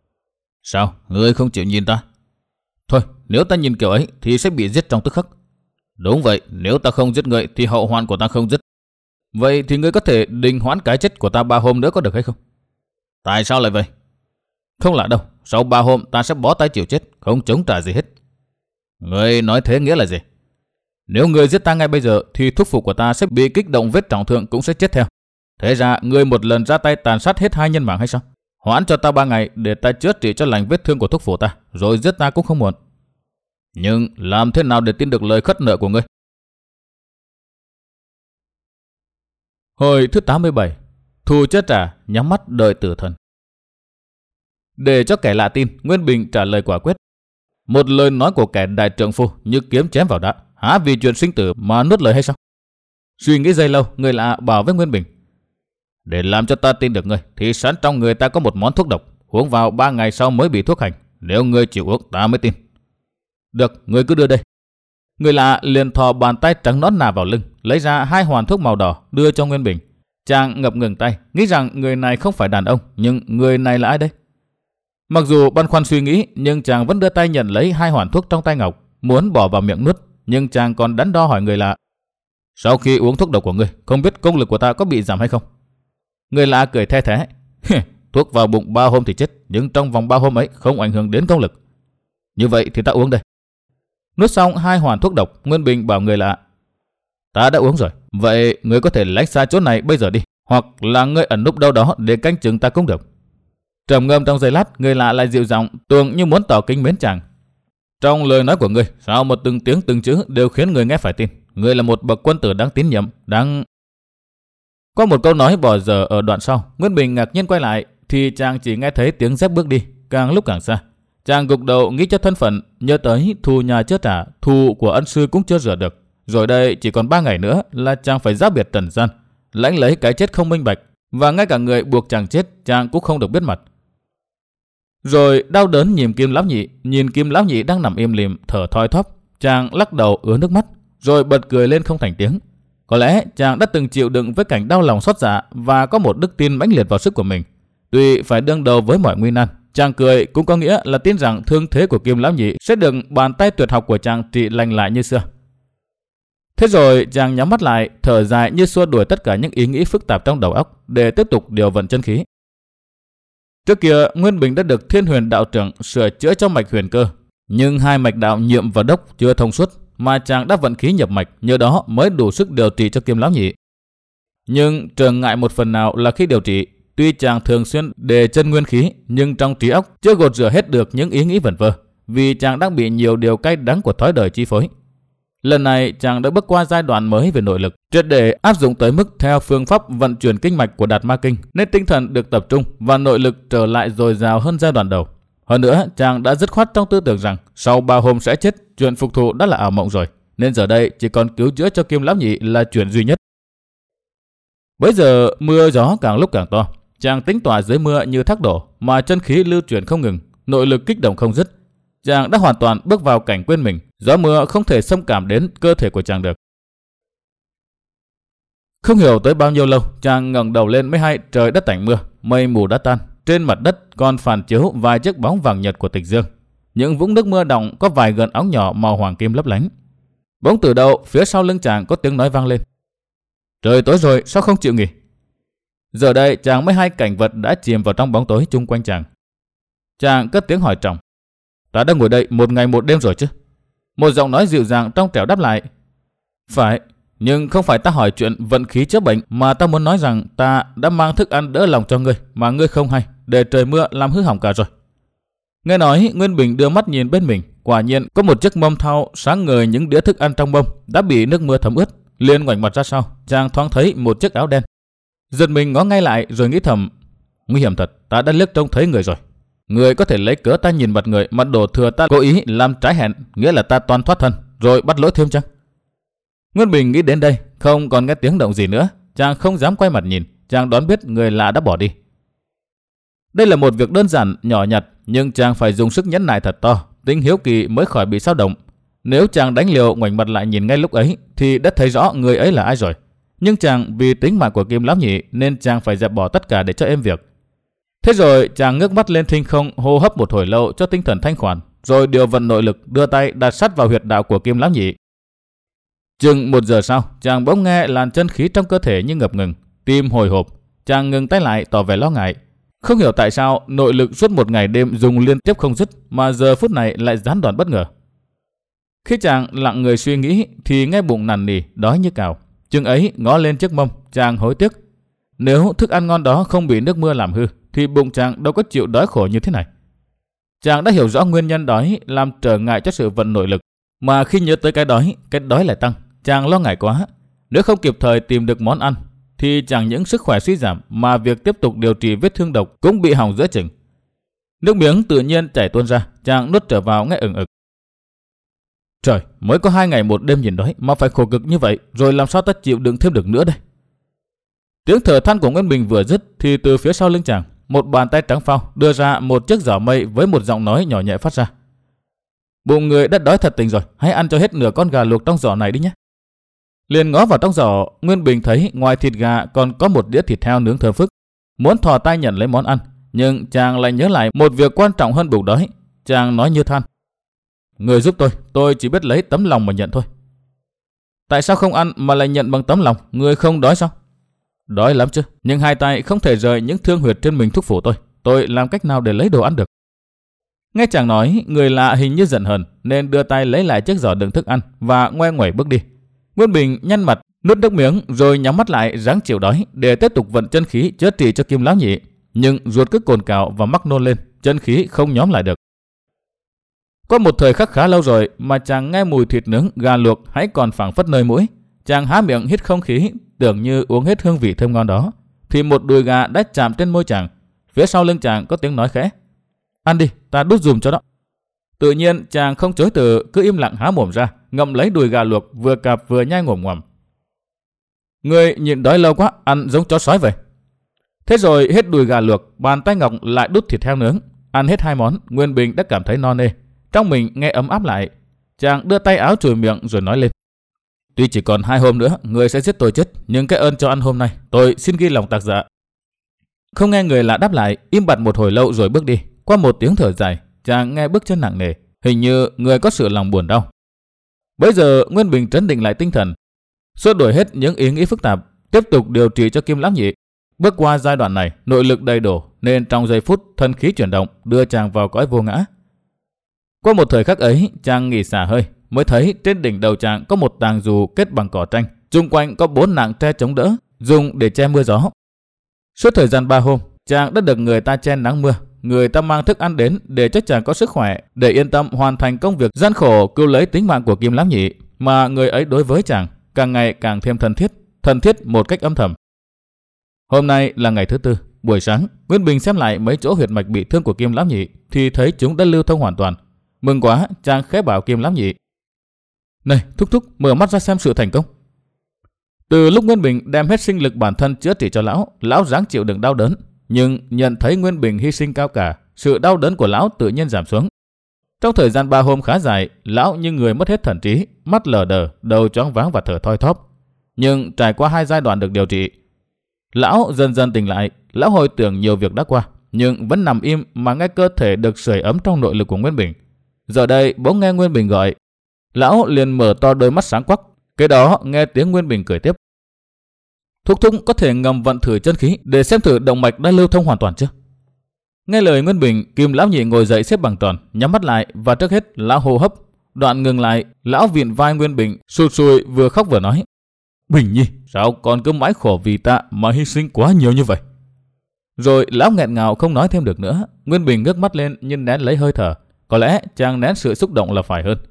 Speaker 1: Sao, người không chịu nhìn ta? Thôi, nếu ta nhìn kiểu ấy thì sẽ bị giết trong tức khắc. Đúng vậy, nếu ta không giết người thì hậu hoạn của ta không dứt. Vậy thì ngươi có thể đình hoãn cái chết của ta ba hôm nữa có được hay không? Tại sao lại vậy? Không lạ đâu, sau ba hôm ta sẽ bó tay chịu chết, không chống trả gì hết. Ngươi nói thế nghĩa là gì? Nếu ngươi giết ta ngay bây giờ thì thúc phụ của ta sẽ bị kích động, vết trọng thương cũng sẽ chết theo. Thế ra ngươi một lần ra tay tàn sát hết hai nhân mạng hay sao? Hoãn cho ta ba ngày để ta chữa trị cho lành vết thương của thúc phụ ta, rồi giết ta cũng không muộn. Nhưng làm thế nào để tin được lời khất nợ của ngươi? Hồi thứ tám mươi bảy. Thù chết trả, nhắm mắt đợi tử thần. Để cho kẻ lạ tin, Nguyên Bình trả lời quả quyết. Một lời nói của kẻ đại trượng phu như kiếm chém vào đá, há vì chuyện sinh tử mà nuốt lời hay sao? Suy nghĩ giây lâu, người lạ bảo với Nguyên Bình. Để làm cho ta tin được ngươi thì sẵn trong người ta có một món thuốc độc, uống vào ba ngày sau mới bị thuốc hành. Nếu ngươi chịu uống ta mới tin. Được, ngươi cứ đưa đây. Người lạ liền thò bàn tay trắng nõn nà vào lưng, lấy ra hai hoàn thuốc màu đỏ đưa cho Nguyên Bình. Chàng ngập ngừng tay, nghĩ rằng người này không phải đàn ông, nhưng người này là ai đây? Mặc dù băn khoăn suy nghĩ, nhưng chàng vẫn đưa tay nhận lấy hai hoàn thuốc trong tay ngọc, muốn bỏ vào miệng nuốt, nhưng chàng còn đắn đo hỏi người lạ: sau khi uống thuốc độc của ngươi, không biết công lực của ta có bị giảm hay không? Người lạ cười the thé: thuốc vào bụng ba hôm thì chết, nhưng trong vòng ba hôm ấy không ảnh hưởng đến công lực. Như vậy thì ta uống đây. Nuốt xong hai hoàn thuốc độc, Nguyên Bình bảo người lạ: ta đã uống rồi, vậy ngươi có thể lánh xa chỗ này bây giờ đi, hoặc là ngươi ẩn núp đâu đó để canh chừng ta cũng được. Trầm ngâm trong giây lát, người lạ lại dịu giọng, tưởng như muốn tỏ kính mến chàng: trong lời nói của ngươi, sao một từng tiếng từng chữ đều khiến người nghe phải tin. Ngươi là một bậc quân tử đáng tín nhiệm, đáng... Có một câu nói bỏ dở ở đoạn sau. Nguyên Bình ngạc nhiên quay lại thì chàng chỉ nghe thấy tiếng dép bước đi, càng lúc càng xa. Chàng gục đầu nghĩ cho thân phận, nhớ tới thù nhà chưa trả, thù của ân sư cũng chưa rửa được. Rồi đây chỉ còn ba ngày nữa là chàng phải giáp biệt trần gian, lãnh lấy cái chết không minh bạch, và ngay cả người buộc chàng chết chàng cũng không được biết mặt. Rồi đau đớn nhìn Kim Lão Nhị, nhìn Kim Lão Nhị đang nằm im lìm thở thoi thóp, chàng lắc đầu ứa nước mắt, rồi bật cười lên không thành tiếng. Có lẽ chàng đã từng chịu đựng với cảnh đau lòng xót dạ và có một đức tin mãnh liệt vào sức của mình. Tuy phải đương đầu với mọi nguy nan, chàng cười cũng có nghĩa là tin rằng thương thế của Kim Lão Nhị sẽ được bàn tay tuyệt học của chàng trị lành lại như xưa. Thế rồi chàng nhắm mắt lại, thở dài như xua đuổi tất cả những ý nghĩ phức tạp trong đầu óc để tiếp tục điều vận chân khí. Trước kia Nguyên Bình đã được Thiên Huyền đạo trưởng sửa chữa cho mạch huyền cơ, nhưng hai mạch đạo Nhiệm và Đốc chưa thông suốt, mà chàng đã vận khí nhập mạch, nhờ đó mới đủ sức điều trị cho Kim Lão Nhị. Nhưng trở ngại một phần nào là khi điều trị, tuy chàng thường xuyên đề chân nguyên khí, nhưng trong trí óc chưa gột rửa hết được những ý nghĩ vẩn vơ, vì chàng đang bị nhiều điều cay đắng của thói đời chi phối. Lần này chàng đã bước qua giai đoạn mới về nội lực, triệt để áp dụng tới mức theo phương pháp vận chuyển kinh mạch của Đạt Ma Kinh, nên tinh thần được tập trung và nội lực trở lại dồi dào hơn giai đoạn đầu. Hơn nữa, chàng đã dứt khoát trong tư tưởng rằng sau ba hôm sẽ chết, chuyện phục thụ đã là ảo mộng rồi, nên giờ đây chỉ còn cứu chữa cho Kim Lão Nhị là chuyện duy nhất. Bây giờ mưa gió càng lúc càng to, chàng tính tỏa dưới mưa như thác đổ, mà chân khí lưu chuyển không ngừng, nội lực kích động không dứt. Chàng đã hoàn toàn bước vào cảnh quên mình, gió mưa không thể xâm cảm đến cơ thể của chàng được. Không hiểu tới bao nhiêu lâu, chàng ngẩng đầu lên mới hay trời đất tạnh mưa, mây mù đã tan, trên mặt đất còn phản chiếu vài chiếc bóng vàng nhật của Tịch Dương. Những vũng nước mưa đọng có vài gợn óng nhỏ màu hoàng kim lấp lánh. Bỗng từ đâu phía sau lưng chàng có tiếng nói vang lên: trời tối rồi, sao không chịu nghỉ? Giờ đây chàng mới hay cảnh vật đã chìm vào trong bóng tối chung quanh chàng. Chàng cất tiếng hỏi trọng: ta đã ngồi đây một ngày một đêm rồi chứ? Một giọng nói dịu dàng trong trẻo đáp lại: phải, nhưng không phải ta hỏi chuyện vận khí chữa bệnh, mà ta muốn nói rằng ta đã mang thức ăn đỡ lòng cho ngươi mà ngươi không hay, để trời mưa làm hư hỏng cả rồi. Nghe nói, Nguyên Bình đưa mắt nhìn bên mình, quả nhiên có một chiếc mâm thau sáng ngời những đĩa thức ăn trong mâm đã bị nước mưa thấm ướt. Liền ngoảnh mặt ra sau, chàng thoáng thấy một chiếc áo đen. Giật mình ngó ngay lại rồi nghĩ thầm: nguy hiểm thật, ta đã liếc trông thấy người rồi. Người có thể lấy cớ ta nhìn mặt người mà đổ thừa ta cố ý làm trái hẹn, nghĩa là ta toan thoát thân rồi bắt lỗi thêm chăng? Nguyên Bình nghĩ đến đây, không còn nghe tiếng động gì nữa, chàng không dám quay mặt nhìn, chàng đoán biết người lạ đã bỏ đi. Đây là một việc đơn giản nhỏ nhặt, nhưng chàng phải dùng sức nhẫn nại thật to, tính hiếu kỳ mới khỏi bị xáo động. Nếu chàng đánh liều ngoảnh mặt lại nhìn ngay lúc ấy thì đã thấy rõ người ấy là ai rồi. Nhưng chàng vì tính mạng của Kim Lão Nhị nên chàng phải dẹp bỏ tất cả để cho êm việc. Thế rồi chàng ngước mắt lên thinh không, hô hấp một hồi lâu cho tinh thần thanh khoản, rồi điều vận nội lực đưa tay đặt sát vào huyệt đạo của Kim Lão Nhị. Chừng một giờ sau, chàng bỗng nghe làn chân khí trong cơ thể như ngập ngừng, tim hồi hộp. Chàng ngừng tay lại tỏ vẻ lo ngại. Không hiểu tại sao nội lực suốt một ngày đêm dùng liên tiếp không dứt, mà giờ phút này lại gián đoạn bất ngờ. Khi chàng lặng người suy nghĩ thì nghe bụng nằn nỉ, đói như cào. Chừng ấy ngó lên chiếc mâm, chàng hối tiếc. Nếu thức ăn ngon đó không bị nước mưa làm hư thì bụng chàng đâu có chịu đói khổ như thế này. Chàng đã hiểu rõ nguyên nhân đói làm trở ngại cho sự vận nội lực, mà khi nhớ tới cái đói, cái đói lại tăng. Chàng lo ngại quá, nếu không kịp thời tìm được món ăn thì chẳng những sức khỏe suy giảm mà việc tiếp tục điều trị vết thương độc cũng bị hỏng giữa chừng. Nước miếng tự nhiên chảy tuôn ra, chàng nuốt trở vào nghe ừng ực. Trời, mới có hai ngày một đêm nhìn đói mà phải khổ cực như vậy, rồi làm sao ta chịu đựng thêm được nữa đây? Tiếng thở than của Nguyên Bình vừa dứt thì từ phía sau lưng chàng, một bàn tay trắng phao đưa ra một chiếc giỏ mây với một giọng nói nhỏ nhẹ phát ra: bụng người đã đói thật tình rồi, hãy ăn cho hết nửa con gà luộc trong giỏ này đi nhé. Liền ngó vào trong giỏ, Nguyên Bình thấy ngoài thịt gà còn có một đĩa thịt heo nướng thơm phức. Muốn thò tay nhận lấy món ăn, nhưng chàng lại nhớ lại một việc quan trọng hơn bụng đói. Chàng nói như than: người giúp tôi, tôi chỉ biết lấy tấm lòng mà nhận thôi. Tại sao không ăn mà lại nhận bằng tấm lòng? Người không đói sao? Đói lắm chứ, nhưng hai tay không thể rời những thương huyệt trên mình thúc phủ tôi. Tôi làm cách nào để lấy đồ ăn được? Nghe chàng nói, người lạ hình như giận hờn nên đưa tay lấy lại chiếc giỏ đựng thức ăn và ngoe nguẩy bước đi. Nguyên Bình nhăn mặt, nuốt nước miếng rồi nhắm mắt lại ráng chịu đói để tiếp tục vận chân khí chữa trị cho Kim lão nhị. Nhưng ruột cứ cồn cào và mắc nôn lên, chân khí không nhóm lại được. Qua một thời khắc khá lâu rồi mà chàng nghe mùi thịt nướng, gà luộc hãy còn phảng phất nơi mũi. Chàng há miệng hít không khí, tưởng như uống hết hương vị thơm ngon đó, thì một đùi gà đã chạm trên môi chàng. Phía sau lưng chàng có tiếng nói khẽ: ăn đi, ta đút dùm cho đó. Tự nhiên chàng không chối từ, cứ im lặng há mồm ra, ngậm lấy đùi gà luộc vừa cạp vừa nhai ngồm ngoàm. Người nhịn đói lâu quá, ăn giống chó sói vậy. Thế rồi hết đùi gà luộc, bàn tay ngọc lại đút thịt heo nướng. Ăn hết hai món, Nguyên Bình đã cảm thấy no nê, trong mình nghe ấm áp lại. Chàng đưa tay áo chùi miệng rồi nói lên: tuy chỉ còn hai hôm nữa người sẽ giết tôi chết, nhưng cái ơn cho ăn hôm nay tôi xin ghi lòng tạc dạ. Không nghe người lạ đáp lại, im bặt một hồi lâu rồi bước đi. Qua một tiếng thở dài, chàng nghe bước chân nặng nề, hình như người có sự lòng buồn đau. Bây giờ Nguyên Bình trấn định lại tinh thần, xua đuổi hết những ý nghĩ phức tạp, tiếp tục điều trị cho Kim lão nhị. Bước qua giai đoạn này, nội lực đầy đổ nên trong giây phút thân khí chuyển động đưa chàng vào cõi vô ngã. Qua một thời khắc ấy, chàng nghỉ xả hơi, mới thấy trên đỉnh đầu chàng có một tàng dù kết bằng cỏ tranh, xung quanh có bốn nạng tre chống đỡ, dùng để che mưa gió. Suốt thời gian ba hôm, chàng đã được người ta che nắng mưa, người ta mang thức ăn đến để cho chàng có sức khỏe, để yên tâm hoàn thành công việc gian khổ cứu lấy tính mạng của Kim lão nhị. Mà người ấy đối với chàng càng ngày càng thêm thân thiết, thân thiết một cách âm thầm. Hôm nay là ngày thứ tư, buổi sáng, Nguyên Bình xem lại mấy chỗ huyệt mạch bị thương của Kim lão nhị thì thấy chúng đã lưu thông hoàn toàn. Mừng quá, chàng khẽ bảo Kim lão nhị: này thúc thúc, mở mắt ra xem sự thành công. Từ lúc Nguyên Bình đem hết sinh lực bản thân chữa trị cho lão, lão ráng chịu đựng đau đớn, nhưng nhận thấy Nguyên Bình hy sinh cao cả, sự đau đớn của lão tự nhiên giảm xuống. Trong thời gian ba hôm khá dài, lão như người mất hết thần trí, mắt lờ đờ, đầu choáng váng và thở thoi thóp. Nhưng trải qua hai giai đoạn được điều trị, lão dần dần tỉnh lại. Lão hồi tưởng nhiều việc đã qua, nhưng vẫn nằm im mà nghe cơ thể được sưởi ấm trong nội lực của Nguyên Bình. Giờ đây bỗng nghe Nguyên Bình gọi, lão liền mở to đôi mắt sáng quắc. Cái đó nghe tiếng Nguyên Bình cười tiếp: thúc thúc có thể ngầm vận thử chân khí để xem thử động mạch đã lưu thông hoàn toàn chưa? Nghe lời Nguyên Bình, Kim lão nhị ngồi dậy xếp bằng tròn, nhắm mắt lại và trước hết lão hô hấp. Đoạn ngừng lại, lão vịn vai Nguyên Bình, sụt sùi vừa khóc vừa nói: Bình nhi, sao con cứ mãi khổ vì ta mà hy sinh quá nhiều như vậy? Rồi lão nghẹn ngào không nói thêm được nữa. Nguyên Bình ngước mắt lên nhưng nén lấy hơi thở. Có lẽ chàng nén sự xúc động là phải hơn.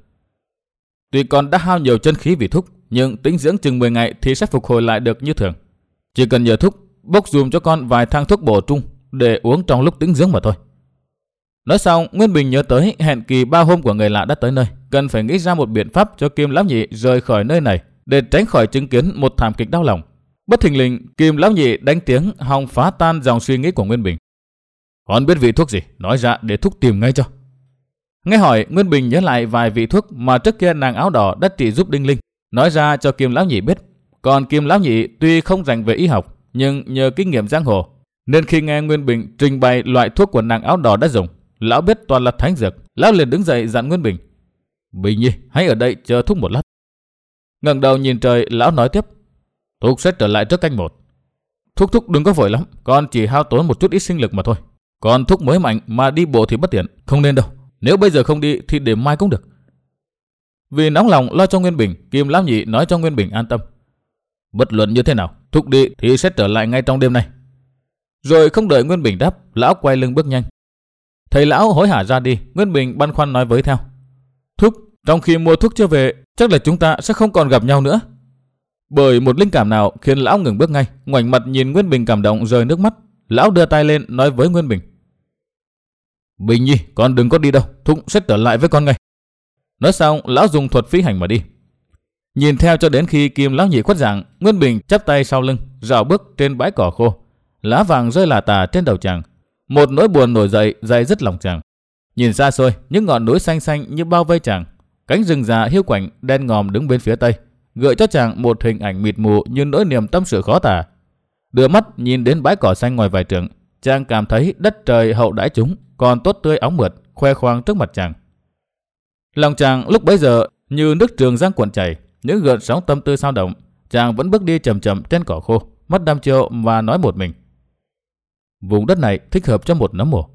Speaker 1: Tuy con đã hao nhiều chân khí vì thúc, nhưng tĩnh dưỡng chừng mười ngày thì sẽ phục hồi lại được như thường. Chỉ cần nhờ thúc bốc dùm cho con vài thang thuốc bổ trung để uống trong lúc tĩnh dưỡng mà thôi. Nói xong, Nguyên Bình nhớ tới hẹn kỳ ba hôm của người lạ đã tới nơi, cần phải nghĩ ra một biện pháp cho Kim lão nhị rời khỏi nơi này để tránh khỏi chứng kiến một thảm kịch đau lòng. Bất thình lình, Kim lão nhị đánh tiếng hòng phá tan dòng suy nghĩ của Nguyên Bình. Con biết vị thuốc gì, nói ra để thúc tìm ngay cho. Nghe hỏi, Nguyên Bình nhớ lại vài vị thuốc mà trước kia nàng áo đỏ đã trị giúp Đinh Linh, nói ra cho Kim lão nhị biết. Còn Kim lão nhị tuy không rành về y học, nhưng nhờ kinh nghiệm giang hồ, nên khi nghe Nguyên Bình trình bày loại thuốc của nàng áo đỏ đã dùng, lão biết toàn là thánh dược. Lão liền đứng dậy dặn Nguyên Bình: Bình nhi, hãy ở đây chờ thúc một lát. Ngẩng đầu nhìn trời, lão nói tiếp: Thúc sẽ trở lại trước canh một. Thúc thúc đừng có vội lắm, con chỉ hao tốn một chút ít sinh lực mà thôi. Con thúc mới mạnh mà đi bộ thì bất tiện, không nên đâu. Nếu bây giờ không đi thì để mai cũng được. Vì nóng lòng lo cho Nguyên Bình, Kim lão nhị nói cho Nguyên Bình an tâm: Bất luận như thế nào, thúc đi thì sẽ trở lại ngay trong đêm nay. Rồi không đợi Nguyên Bình đáp, lão quay lưng bước nhanh. Thấy lão hối hả ra đi, Nguyên Bình băn khoăn nói với theo: Thúc, trong khi mua thuốc chưa về, chắc là chúng ta sẽ không còn gặp nhau nữa. Bởi một linh cảm nào khiến lão ngừng bước ngay, ngoảnh mặt nhìn Nguyên Bình cảm động rơi nước mắt. Lão đưa tay lên nói với Nguyên Bình: Bình nhi, con đừng có đi đâu, thúc sẽ trở lại với con ngay. Nói xong, lão dùng thuật phi hành mà đi. Nhìn theo cho đến khi Kim lão nhị khuất dạng, Nguyên Bình chắp tay sau lưng, rảo bước trên bãi cỏ khô. Lá vàng rơi lả tả trên đầu chàng. Một nỗi buồn nổi dậy dày dứt lòng chàng. Nhìn xa xôi, những ngọn núi xanh xanh như bao vây chàng. Cánh rừng già hiu quạnh đen ngòm đứng bên phía tây, gợi cho chàng một hình ảnh mịt mù như nỗi niềm tâm sự khó tả. Đưa mắt nhìn đến bãi cỏ xanh ngoài vài trượng, chàng cảm thấy đất trời hậu đãi chúng, còn tốt tươi óng mượt, khoe khoang trước mặt chàng. Lòng chàng lúc bấy giờ như nước trường giang cuộn chảy, những gợn sóng tâm tư sao động. Chàng vẫn bước đi chậm chậm trên cỏ khô, mắt đăm chiêu và nói một mình: vùng đất này thích hợp cho một nấm mồ.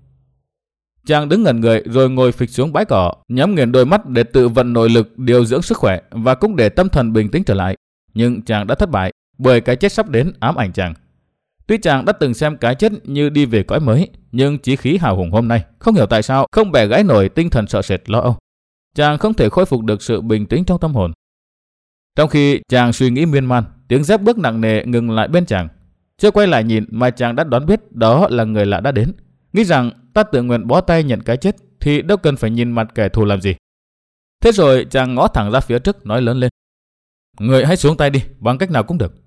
Speaker 1: Chàng đứng ngẩn người rồi ngồi phịch xuống bãi cỏ, nhắm nghiền đôi mắt để tự vận nội lực điều dưỡng sức khỏe và cũng để tâm thần bình tĩnh trở lại. Nhưng chàng đã thất bại, bởi cái chết sắp đến ám ảnh chàng. Tuy chàng đã từng xem cái chết như đi về cõi mới, nhưng chí khí hào hùng hôm nay không hiểu tại sao không bẻ gãy nổi tinh thần sợ sệt lo âu. Chàng không thể khôi phục được sự bình tĩnh trong tâm hồn. Trong khi chàng suy nghĩ miên man, tiếng dép bước nặng nề ngừng lại bên chàng. Chưa quay lại nhìn mà chàng đã đoán biết đó là người lạ đã đến. Nghĩ rằng ta tự nguyện bó tay nhận cái chết thì đâu cần phải nhìn mặt kẻ thù làm gì. Thế rồi chàng ngó thẳng ra phía trước nói lớn lên: người hãy xuống tay đi, bằng cách nào cũng được.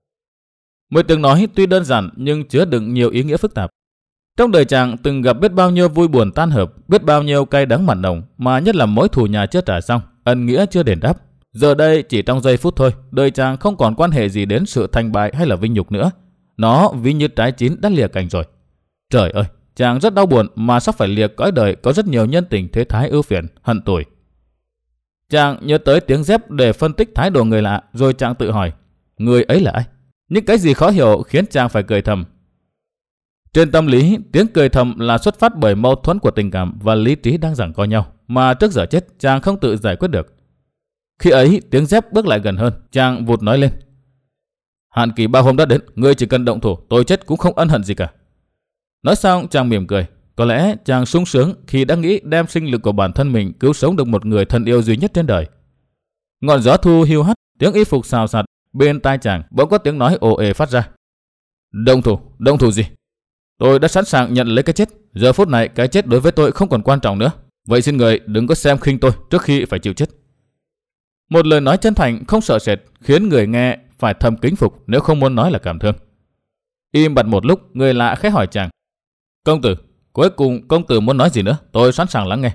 Speaker 1: Mỗi tiếng nói tuy đơn giản nhưng chứa đựng nhiều ý nghĩa phức tạp. Trong đời chàng từng gặp biết bao nhiêu vui buồn tan hợp, biết bao nhiêu cay đắng mặn nồng, mà nhất là mối thù nhà chưa trả xong, ân nghĩa chưa đền đáp. Giờ đây chỉ trong giây phút thôi, đời chàng không còn quan hệ gì đến sự thành bại hay là vinh nhục nữa. Nó ví như trái chín đã lìa cành rồi. Trời ơi, chàng rất đau buồn mà sắp phải lìa cõi đời có rất nhiều nhân tình thế thái ưu phiền, hận tủi. Chàng nhớ tới tiếng dép để phân tích thái độ người lạ, rồi chàng tự hỏi: người ấy là ai? Những cái gì khó hiểu khiến chàng phải cười thầm. Trên tâm lý, tiếng cười thầm là xuất phát bởi mâu thuẫn của tình cảm và lý trí đang giằng co nhau, mà trước giờ chết chàng không tự giải quyết được. Khi ấy, tiếng dép bước lại gần hơn, chàng vụt nói lên: hạn kỳ ba hôm đã đến, ngươi chỉ cần động thủ, tôi chết cũng không ân hận gì cả. Nói xong chàng mỉm cười. Có lẽ chàng sung sướng khi đã nghĩ đem sinh lực của bản thân mình cứu sống được một người thân yêu duy nhất trên đời. Ngọn gió thu hiu hắt, tiếng y phục xào xạc, bên tai chàng bỗng có tiếng nói ồ ề phát ra: động thủ, động thủ gì? Tôi đã sẵn sàng nhận lấy cái chết. Giờ phút này cái chết đối với tôi không còn quan trọng nữa. Vậy xin người đừng có xem khinh tôi trước khi phải chịu chết. Một lời nói chân thành không sợ sệt khiến người nghe phải thầm kính phục, nếu không muốn nói là cảm thương. Im bặt một lúc, người lạ khẽ hỏi chàng: công tử, cuối cùng công tử muốn nói gì nữa? Tôi sẵn sàng lắng nghe.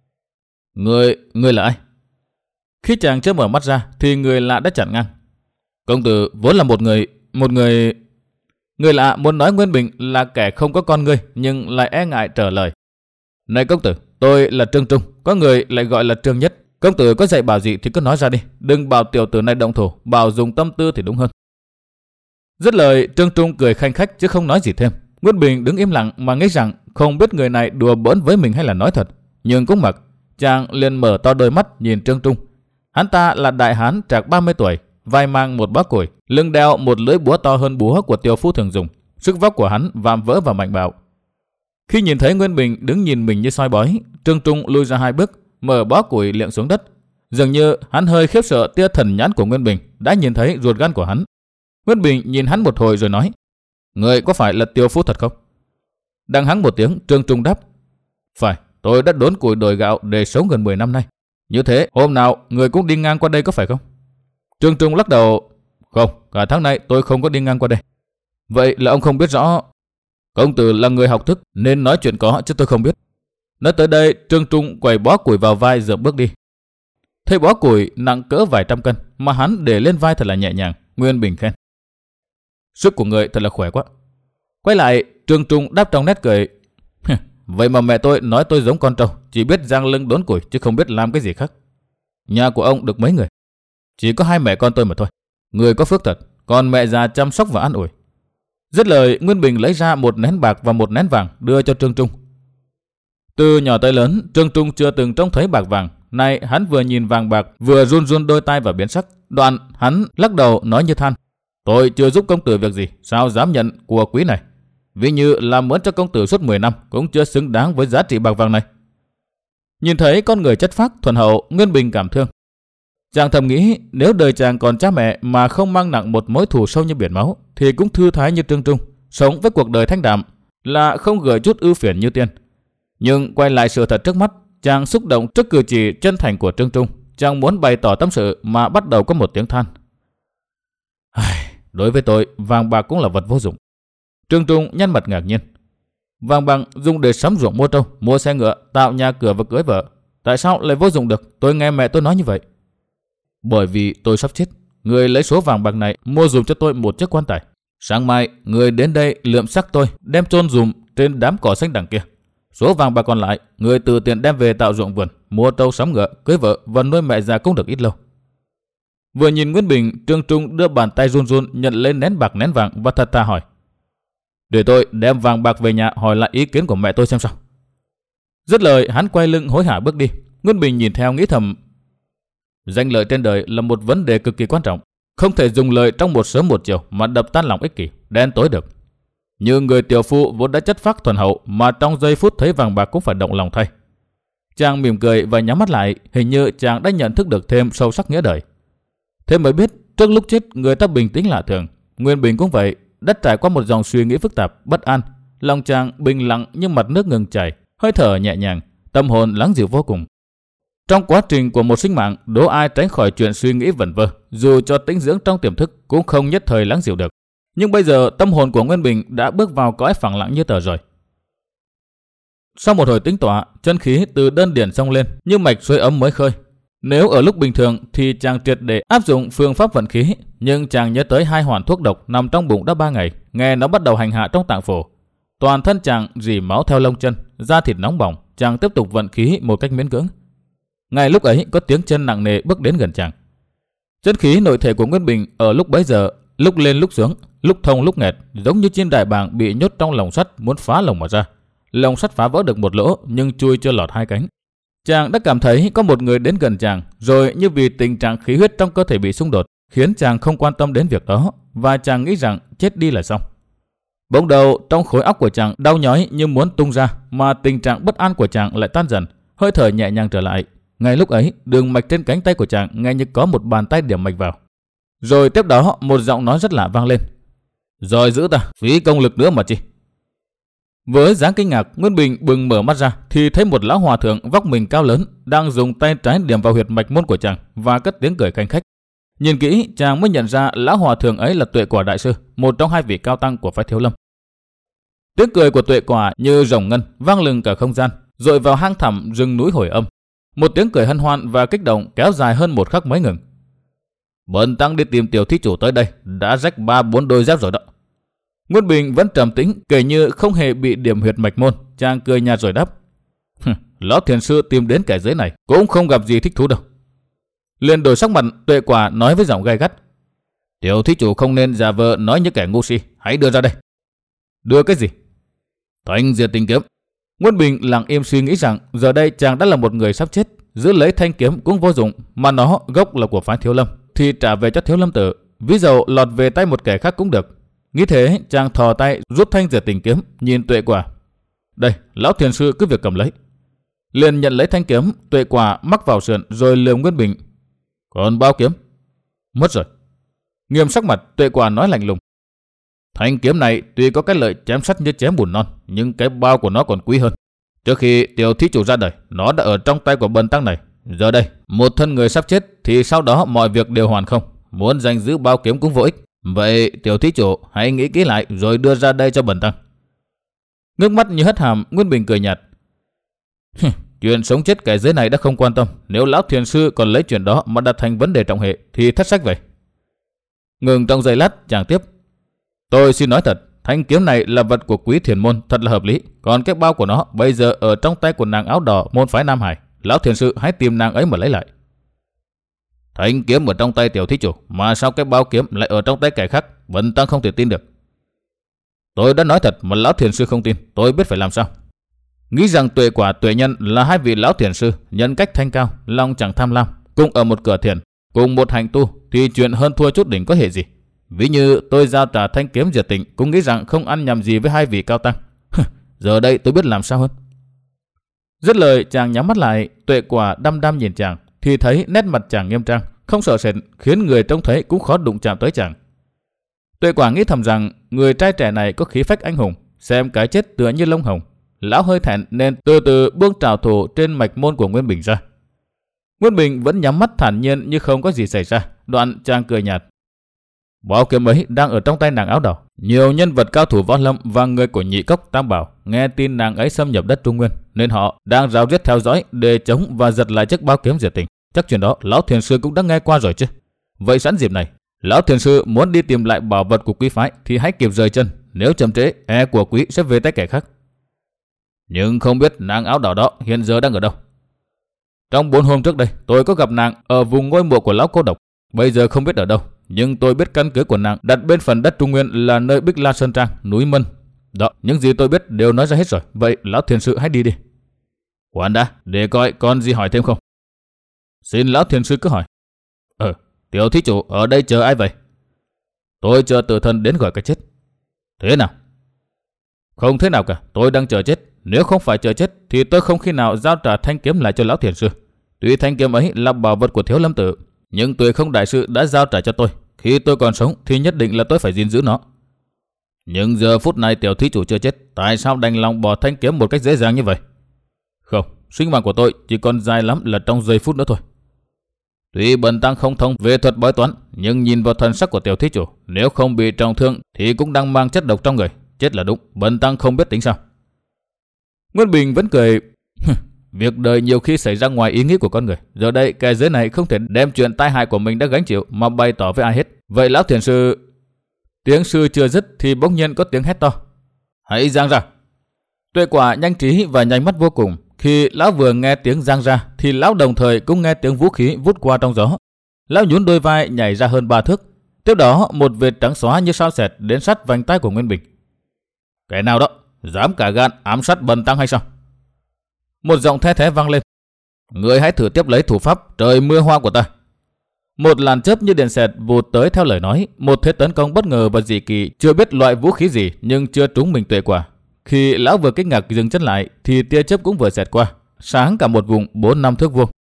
Speaker 1: Người, người là ai? Khi chàng chưa mở mắt ra thì người lạ đã chặn ngang. Công tử vốn là một người, một người... Người lạ muốn nói Nguyên Bình là kẻ không có con ngươi, nhưng lại e ngại trở lời. Này công tử, tôi là Trương Trung, có người lại gọi là Trương Nhất. Công tử có dạy bảo gì thì cứ nói ra đi, đừng bảo tiểu tử này động thủ, bảo dùng tâm tư thì đúng hơn. Dứt lời, Trương Trung cười khanh khách chứ không nói gì thêm. Nguyên Bình đứng im lặng mà nghĩ rằng không biết người này đùa bỡn với mình hay là nói thật. Nhưng cũng mặc, chàng liền mở to đôi mắt nhìn Trương Trung. Hắn ta là đại hán trạc ba mươi tuổi, vai mang một bó củi, lưng đeo một lưỡi búa to hơn búa của tiểu phu thường dùng. Sức vóc của hắn vạm vỡ và mạnh bạo. Khi nhìn thấy Nguyên Bình đứng nhìn mình như soi bói, Trương Trung lui ra hai bước, mở bó củi liệng xuống đất. Dường như hắn hơi khiếp sợ tia thần nhãn của Nguyên Bình đã nhìn thấy ruột gan của hắn. Nguyên Bình nhìn hắn một hồi rồi nói: người có phải là tiểu phu thật không? Đang hắng một tiếng, Trương Trung đáp: phải, tôi đã đốn củi đồi gạo để sống gần mười năm nay. Như thế hôm nào người cũng đi ngang qua đây có phải không? Trương Trung lắc đầu: không, cả tháng nay tôi không có đi ngang qua đây. Vậy là ông không biết rõ. Công tử là người học thức nên nói chuyện có chứ tôi không biết. Nói tới đây, Trương Trung quầy bó củi vào vai rồi bước đi. Thấy bó củi nặng cỡ vài trăm cân mà hắn để lên vai thật là nhẹ nhàng. Nguyên Bình khen: sức của người thật là khỏe quá. Quay lại, Trương Trung đáp trong nét cười: vậy mà mẹ tôi nói tôi giống con trâu, chỉ biết giang lưng đốn củi chứ không biết làm cái gì khác. Nhà của ông được mấy người? Chỉ có hai mẹ con tôi mà thôi. Người có phước thật, còn mẹ già chăm sóc và an ủi. Dứt lời, Nguyên Bình lấy ra một nén bạc và một nén vàng đưa cho Trương Trung. Từ nhỏ tới lớn, Trương Trung chưa từng trông thấy bạc vàng. Nay hắn vừa nhìn vàng bạc vừa run run đôi tai và biến sắc. Đoạn hắn lắc đầu nói như than: tôi chưa giúp công tử việc gì, sao dám nhận của quý này? Ví như làm mướn cho công tử suốt mười năm cũng chưa xứng đáng với giá trị bạc vàng này. Nhìn thấy con người chất phác thuần hậu, Nguyên Bình cảm thương. Chàng thầm nghĩ nếu đời chàng còn cha mẹ mà không mang nặng một mối thù sâu như biển máu thì cũng thư thái như Trương Trung, sống với cuộc đời thanh đạm, là không gợi chút ưu phiền như tiên. Nhưng quay lại sự thật trước mắt, chàng xúc động trước cử chỉ chân thành của Trương Trung. Chàng muốn bày tỏ tâm sự mà bắt đầu có một tiếng than: đối với tôi, vàng bạc cũng là vật vô dụng. Trương Trung nhăn mặt ngạc nhiên: vàng bạc dùng để sắm ruộng mua trâu, mua xe ngựa, tạo nhà cửa và cưới vợ. Tại sao lại vô dụng được? Tôi nghe mẹ tôi nói như vậy. Bởi vì tôi sắp chết, người lấy số vàng bạc này mua dùng cho tôi một chiếc quan tài. Sáng mai, người đến đây lượm xác tôi, đem chôn dùm trên đám cỏ xanh đằng kia. Số vàng bạc còn lại, người tự tiện đem về tạo ruộng vườn, mua trâu sắm ngựa, cưới vợ và nuôi mẹ già cũng được ít lâu. Vừa nhìn Nguyễn Bình, Trương Trung đưa bàn tay run run nhận lên nén bạc nén vàng và thật thà hỏi: để tôi đem vàng bạc về nhà hỏi lại ý kiến của mẹ tôi xem sao. Dứt lời, hắn quay lưng hối hả bước đi. Nguyễn Bình nhìn theo nghĩ thầm: danh lợi trên đời là một vấn đề cực kỳ quan trọng, không thể dùng lời trong một sớm một chiều mà đập tan lòng ích kỷ, đen tối được. Như người tiểu phu vốn đã chất phác thuần hậu mà trong giây phút thấy vàng bạc cũng phải động lòng thay. Chàng mỉm cười và nhắm mắt lại, hình như chàng đã nhận thức được thêm sâu sắc nghĩa đời. Thế mới biết trước lúc chết người ta bình tĩnh lạ thường. Nguyên Bình cũng vậy, đã trải qua một dòng suy nghĩ phức tạp, bất an. Lòng chàng bình lặng như mặt nước ngừng chảy, hơi thở nhẹ nhàng, tâm hồn lắng dịu vô cùng. Trong quá trình của một sinh mạng, đố ai tránh khỏi chuyện suy nghĩ vẩn vơ, dù cho tĩnh dưỡng trong tiềm thức cũng không nhất thời lắng dịu được. Nhưng bây giờ tâm hồn của Nguyên Bình đã bước vào cõi phẳng lặng như tờ rồi. Sau một hồi tĩnh tọa, chân khí từ đơn điển xông lên như mạch suối ấm mới khơi. Nếu ở lúc bình thường thì chàng triệt để áp dụng phương pháp vận khí, nhưng chàng nhớ tới hai hoàn thuốc độc nằm trong bụng đã ba ngày, nghe nó bắt đầu hành hạ trong tạng phủ. Toàn thân chàng rỉ máu theo lông chân, da thịt nóng bỏng, chàng tiếp tục vận khí một cách miễn cưỡng. Ngay lúc ấy có tiếng chân nặng nề bước đến gần chàng. Chân khí nội thể của Nguyên Bình ở lúc bấy giờ lúc lên lúc xuống, lúc thông lúc nghẹt, giống như chim đại bàng bị nhốt trong lồng sắt muốn phá lồng mà ra. Lồng sắt phá vỡ được một lỗ nhưng chui chưa lọt hai cánh. Chàng đã cảm thấy có một người đến gần chàng, rồi như vì tình trạng khí huyết trong cơ thể bị xung đột, khiến chàng không quan tâm đến việc đó, và chàng nghĩ rằng chết đi là xong. Bỗng đầu trong khối óc của chàng đau nhói như muốn tung ra, mà tình trạng bất an của chàng lại tan dần, hơi thở nhẹ nhàng trở lại. Ngay lúc ấy, đường mạch trên cánh tay của chàng nghe như có một bàn tay điểm mạch vào. Rồi tiếp đó một giọng nói rất lạ vang lên: rồi giữ ta, phí công lực nữa mà chi. Với dáng kinh ngạc, Nguyên Bình bừng mở mắt ra thì thấy một lão hòa thượng vóc mình cao lớn đang dùng tay trái điểm vào huyệt mạch môn của chàng và cất tiếng cười khanh khách. Nhìn kỹ, chàng mới nhận ra lão hòa thượng ấy là Tuệ Quả đại sư, một trong hai vị cao tăng của phái Thiếu Lâm. Tiếng cười của Tuệ Quả như rồng ngân vang lừng cả không gian, dội vào hang thẳm rừng núi hồi âm. Một tiếng cười hân hoan và kích động kéo dài hơn một khắc mới ngừng. Bần tăng đi tìm tiểu thí chủ tới đây đã rách ba bốn đôi dép rồi đó. Nguyên Bình vẫn trầm tĩnh, kể như không hề bị điểm huyệt mạch môn. Chàng cười nhạt rồi đáp: lão thiền sư tìm đến kẻ dưới này cũng không gặp gì thích thú đâu. Liền đổi sắc mặt, Tuệ Quả nói với giọng gay gắt: tiểu thí chủ không nên giả vờ nói như kẻ ngu si, hãy đưa ra đây. Đưa cái gì? Thanh Diệt Tình Kiếm. Nguyên Bình lặng im suy nghĩ rằng giờ đây chàng đã là một người sắp chết, giữ lấy thanh kiếm cũng vô dụng, mà nó gốc là của phái Thiếu Lâm thì trả về cho Thiếu Lâm tự, ví dụ lọt về tay một kẻ khác cũng được. Nghĩ thế, chàng thò tay rút Thanh Diệt Tình Kiếm, nhìn Tuệ Quả: đây, lão thiền sư cứ việc cầm lấy. Liền nhận lấy thanh kiếm. Tuệ Quả mắc vào sườn rồi lườm Nguyên Bình: còn bao kiếm? Mất rồi. Nghiêm sắc mặt, Tuệ Quả nói lạnh lùng: thanh kiếm này tuy có cái lợi chém sắt như chém bùn non, nhưng cái bao của nó còn quý hơn. Trước khi tiểu thí chủ ra đời, nó đã ở trong tay của bần tăng này. Giờ đây, một thân người sắp chết thì sau đó mọi việc đều hoàn không, muốn giành giữ bao kiếm cũng vô ích. Vậy tiểu thí chủ hãy nghĩ kỹ lại rồi đưa ra đây cho bần tăng. Ngước mắt như hất hàm, Nguyên Bình cười nhạt: chuyện sống chết kẻ dưới này đã không quan tâm, nếu lão thiền sư còn lấy chuyện đó mà đặt thành vấn đề trọng hệ thì thất sách vậy. Ngừng trong giây lát, chàng tiếp: tôi xin nói thật, thanh kiếm này là vật của quý thiền môn, thật là hợp lý. Còn cái bao của nó bây giờ ở trong tay của nàng áo đỏ môn phái Nam Hải, lão thiền sư hãy tìm nàng ấy mà lấy lại. Thanh kiếm ở trong tay tiểu thí chủ, mà sao cái bao kiếm lại ở trong tay kẻ khác, bần tăng không thể tin được. Tôi đã nói thật mà lão thiền sư không tin, tôi biết phải làm sao. Nghĩ rằng Tuệ Quả, Tuệ Nhân là hai vị lão thiền sư, nhân cách thanh cao, lòng chẳng tham lam, cùng ở một cửa thiền, cùng một hành tu, thì chuyện hơn thua chút đỉnh có hệ gì. Ví như tôi giao trả thanh kiếm Diệt Tình, cũng nghĩ rằng không ăn nhầm gì với hai vị cao tăng. Giờ đây tôi biết làm sao hơn. Dứt lời, chàng nhắm mắt lại. Tuệ Quả đăm đăm nhìn chàng thì thấy nét mặt chàng nghiêm trang, không sợ sệt, khiến người trông thấy cũng khó đụng chạm tới chàng. Tuệ Quả nghĩ thầm rằng người trai trẻ này có khí phách anh hùng, xem cái chết tựa như lông hồng. Lão hơi thẹn nên từ từ buông trảo thủ trên mạch môn của Nguyên Bình ra. Nguyên Bình vẫn nhắm mắt thản nhiên như không có gì xảy ra. Đoạn chàng cười nhạt: bao kiếm ấy đang ở trong tay nàng áo đỏ. Nhiều nhân vật cao thủ võ lâm và người của Nhị Cốc, Tam Bảo nghe tin nàng ấy xâm nhập đất Trung Nguyên, nên họ đang ráo riết theo dõi để chống và giật lại chiếc bao kiếm Diệt Tình. Chắc chuyện đó lão thiền sư cũng đã nghe qua rồi chứ. Vậy sẵn dịp này, Lão thiền sư muốn đi tìm lại bảo vật của quý phái thì hãy kịp rời chân, nếu chậm trễ e của quý sẽ về tay kẻ khác. Nhưng không biết nàng áo đỏ đó hiện giờ đang ở đâu. Trong bốn hôm trước đây tôi có gặp nàng ở vùng ngôi mộ của lão cô độc, bây giờ không biết ở đâu, nhưng tôi biết căn cứ của nàng đặt bên phần đất Trung Nguyên là nơi Bích La Sơn Trang, núi Mân. Đó, những gì tôi biết đều nói ra hết rồi, vậy lão thiền sư hãy đi đi. Khoan đã, để coi còn gì hỏi thêm không. Xin lão thiền sư cứ hỏi. Ờ, tiểu thí chủ ở đây chờ ai vậy? Tôi chờ tử thần đến gọi cái chết. Thế nào? Không thế nào cả, tôi đang chờ chết. Nếu không phải chờ chết thì tôi không khi nào giao trả thanh kiếm lại cho lão thiền sư. Tuy thanh kiếm ấy là bảo vật của Thiếu Lâm Tự, nhưng Tuệ Không đại sư đã giao trả cho tôi. Khi tôi còn sống thì nhất định là tôi phải gìn giữ nó. Nhưng giờ phút này tiểu thí chủ chưa chết, tại sao đành lòng bỏ thanh kiếm một cách dễ dàng như vậy? Không, sinh mạng của tôi chỉ còn dài lắm là trong giây phút nữa thôi. Tuy bần tăng không thông về thuật bói toán, nhưng nhìn vào thần sắc của tiểu thí chủ, nếu không bị trọng thương thì cũng đang mang chất độc trong người. Chết là đúng, bần tăng không biết tính sao. Nguyên Bình vẫn cười. Việc đời nhiều khi xảy ra ngoài ý nghĩ của con người. Giờ đây kẻ dưới này không thể đem chuyện tai hại của mình đã gánh chịu mà bày tỏ với ai hết. Vậy lão thiền sư... Tiếng sư chưa dứt thì bỗng nhiên có tiếng hét to. Hãy giang ra. Tuệ Quả nhanh trí và nhanh mắt vô cùng. Khi lão vừa nghe tiếng giang ra thì lão đồng thời cũng nghe tiếng vũ khí vút qua trong gió. Lão nhún đôi vai nhảy ra hơn ba thước. Tiếp đó một vệt trắng xóa như sao sẹt đến sát vành tay của Nguyên Bình. Kẻ nào đó dám cả gan ám sát bần tăng hay sao? Một giọng the thé vang lên. Người hãy thử tiếp lấy thủ pháp trời mưa hoa của ta. Một làn chớp như điện xẹt vụt tới theo lời nói. Một thế tấn công bất ngờ và dị kỳ, chưa biết loại vũ khí gì nhưng chưa trúng mình Tuệ Quả. Khi lão vừa kinh ngạc dừng chân lại thì tia chớp cũng vừa xẹt qua, sáng cả một vùng bốn năm thước vuông.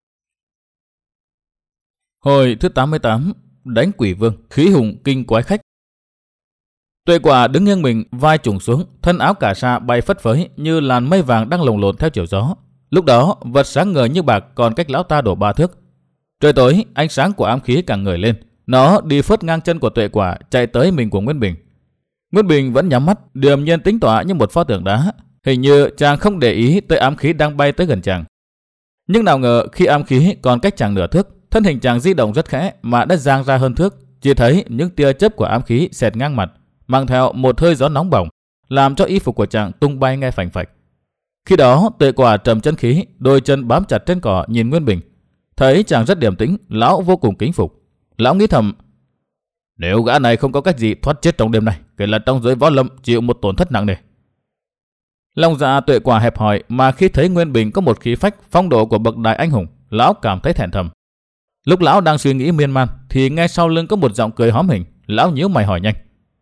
Speaker 1: Hồi thứ tám mươi tám, đánh quỷ vương, khí hùng kinh quái khách. Tuệ Quả đứng nghiêng mình, vai trùng xuống, thân áo cà sa bay phất phới như làn mây vàng đang lồng lộn theo chiều gió. Lúc đó vật sáng ngời như bạc còn cách lão ta đổ ba thước. Trời tối, ánh sáng của ám khí càng ngời lên, nó đi phớt ngang chân của Tuệ Quả, chạy tới mình của Nguyên Bình. Nguyên Bình vẫn nhắm mắt, điềm nhiên tính tọa như một pho tượng đá. Hình như chàng không để ý tới ám khí đang bay tới gần chàng. Nhưng nào ngờ khi ám khí còn cách chàng nửa thước, thân hình chàng di động rất khẽ mà đã giang ra hơn thước. Chỉ thấy những tia chớp của ám khí xẹt ngang mặt, mang theo một hơi gió nóng bỏng, làm cho y phục của chàng tung bay nghe phành phạch. Khi đó Tuệ Quả trầm chân khí, đôi chân bám chặt trên cỏ nhìn Nguyên Bình. Thấy chàng rất điềm tĩnh, lão vô cùng kính phục. Lão nghĩ thầm, nếu gã này không có cách gì thoát chết trong đêm này, kể là trong giới võ lâm chịu một tổn thất nặng nề. Lòng dạ Tuệ Quả hẹp hòi, mà khi thấy Nguyên Bình có một khí phách phong độ của bậc đại anh hùng, lão cảm thấy thẹn thầm. Lúc lão đang suy nghĩ miên man thì nghe sau lưng có một giọng cười hóm hình. Lão nhíu mày hỏi nhanh,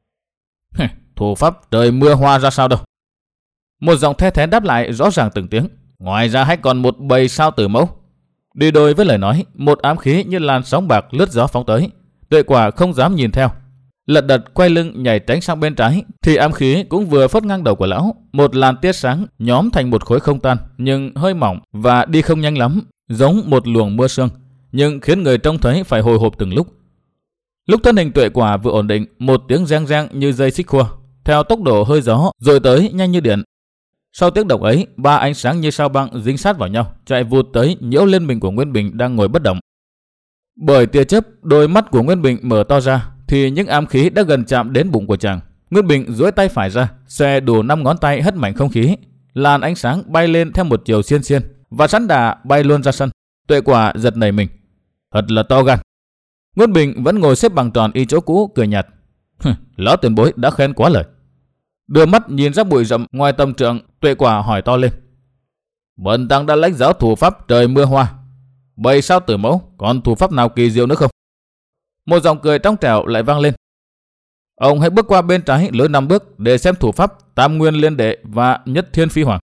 Speaker 1: thủ pháp trời mưa hoa ra sao đâu? Một giọng the thé đáp lại rõ ràng từng tiếng, ngoài ra hay còn một bầy sao tử mẫu. Đi đôi với lời nói, một ám khí như làn sóng bạc lướt gió phóng tới. Tuệ Quả không dám nhìn theo, lật đật quay lưng nhảy tránh sang bên trái, thì ám khí cũng vừa phất ngang đầu của lão. Một làn tia sáng nhóm thành một khối không tan, nhưng hơi mỏng và đi không nhanh lắm, giống một luồng mưa sương, nhưng khiến người trông thấy phải hồi hộp từng lúc. Lúc thân hình Tuệ Quả vừa ổn định, một tiếng reng reng như dây xích khua, theo tốc độ hơi gió rồi tới nhanh như điện. Sau tiếng động ấy, ba ánh sáng như sao băng dính sát vào nhau, chạy vụt tới nhiễu lên mình của Nguyên Bình đang ngồi bất động. Bởi tia chớp, đôi mắt của Nguyên Bình mở to ra, thì những ám khí đã gần chạm đến bụng của chàng. Nguyên Bình duỗi tay phải ra, xòe đủ năm ngón tay hất mạnh không khí. Làn ánh sáng bay lên theo một chiều xiên xiên và sẵn đà bay luôn ra sân. Tuệ Quả giật nảy mình, thật là to gan. Nguyên Bình vẫn ngồi xếp bằng tròn y chỗ cũ, cười nhạt. Lão tiền bối đã khen quá lời. Đưa mắt nhìn ra bụi rậm ngoài tầm trượng, Tuệ Quả hỏi to lên, bần tăng đã lãnh giáo thủ pháp trời mưa hoa, bầy sao tử mẫu, còn thủ pháp nào kỳ diệu nữa không? Một giọng cười trong trẻo lại vang lên, ông hãy bước qua bên trái lối năm bước để xem thủ pháp tam nguyên liên đệ và nhất thiên phi hoàng.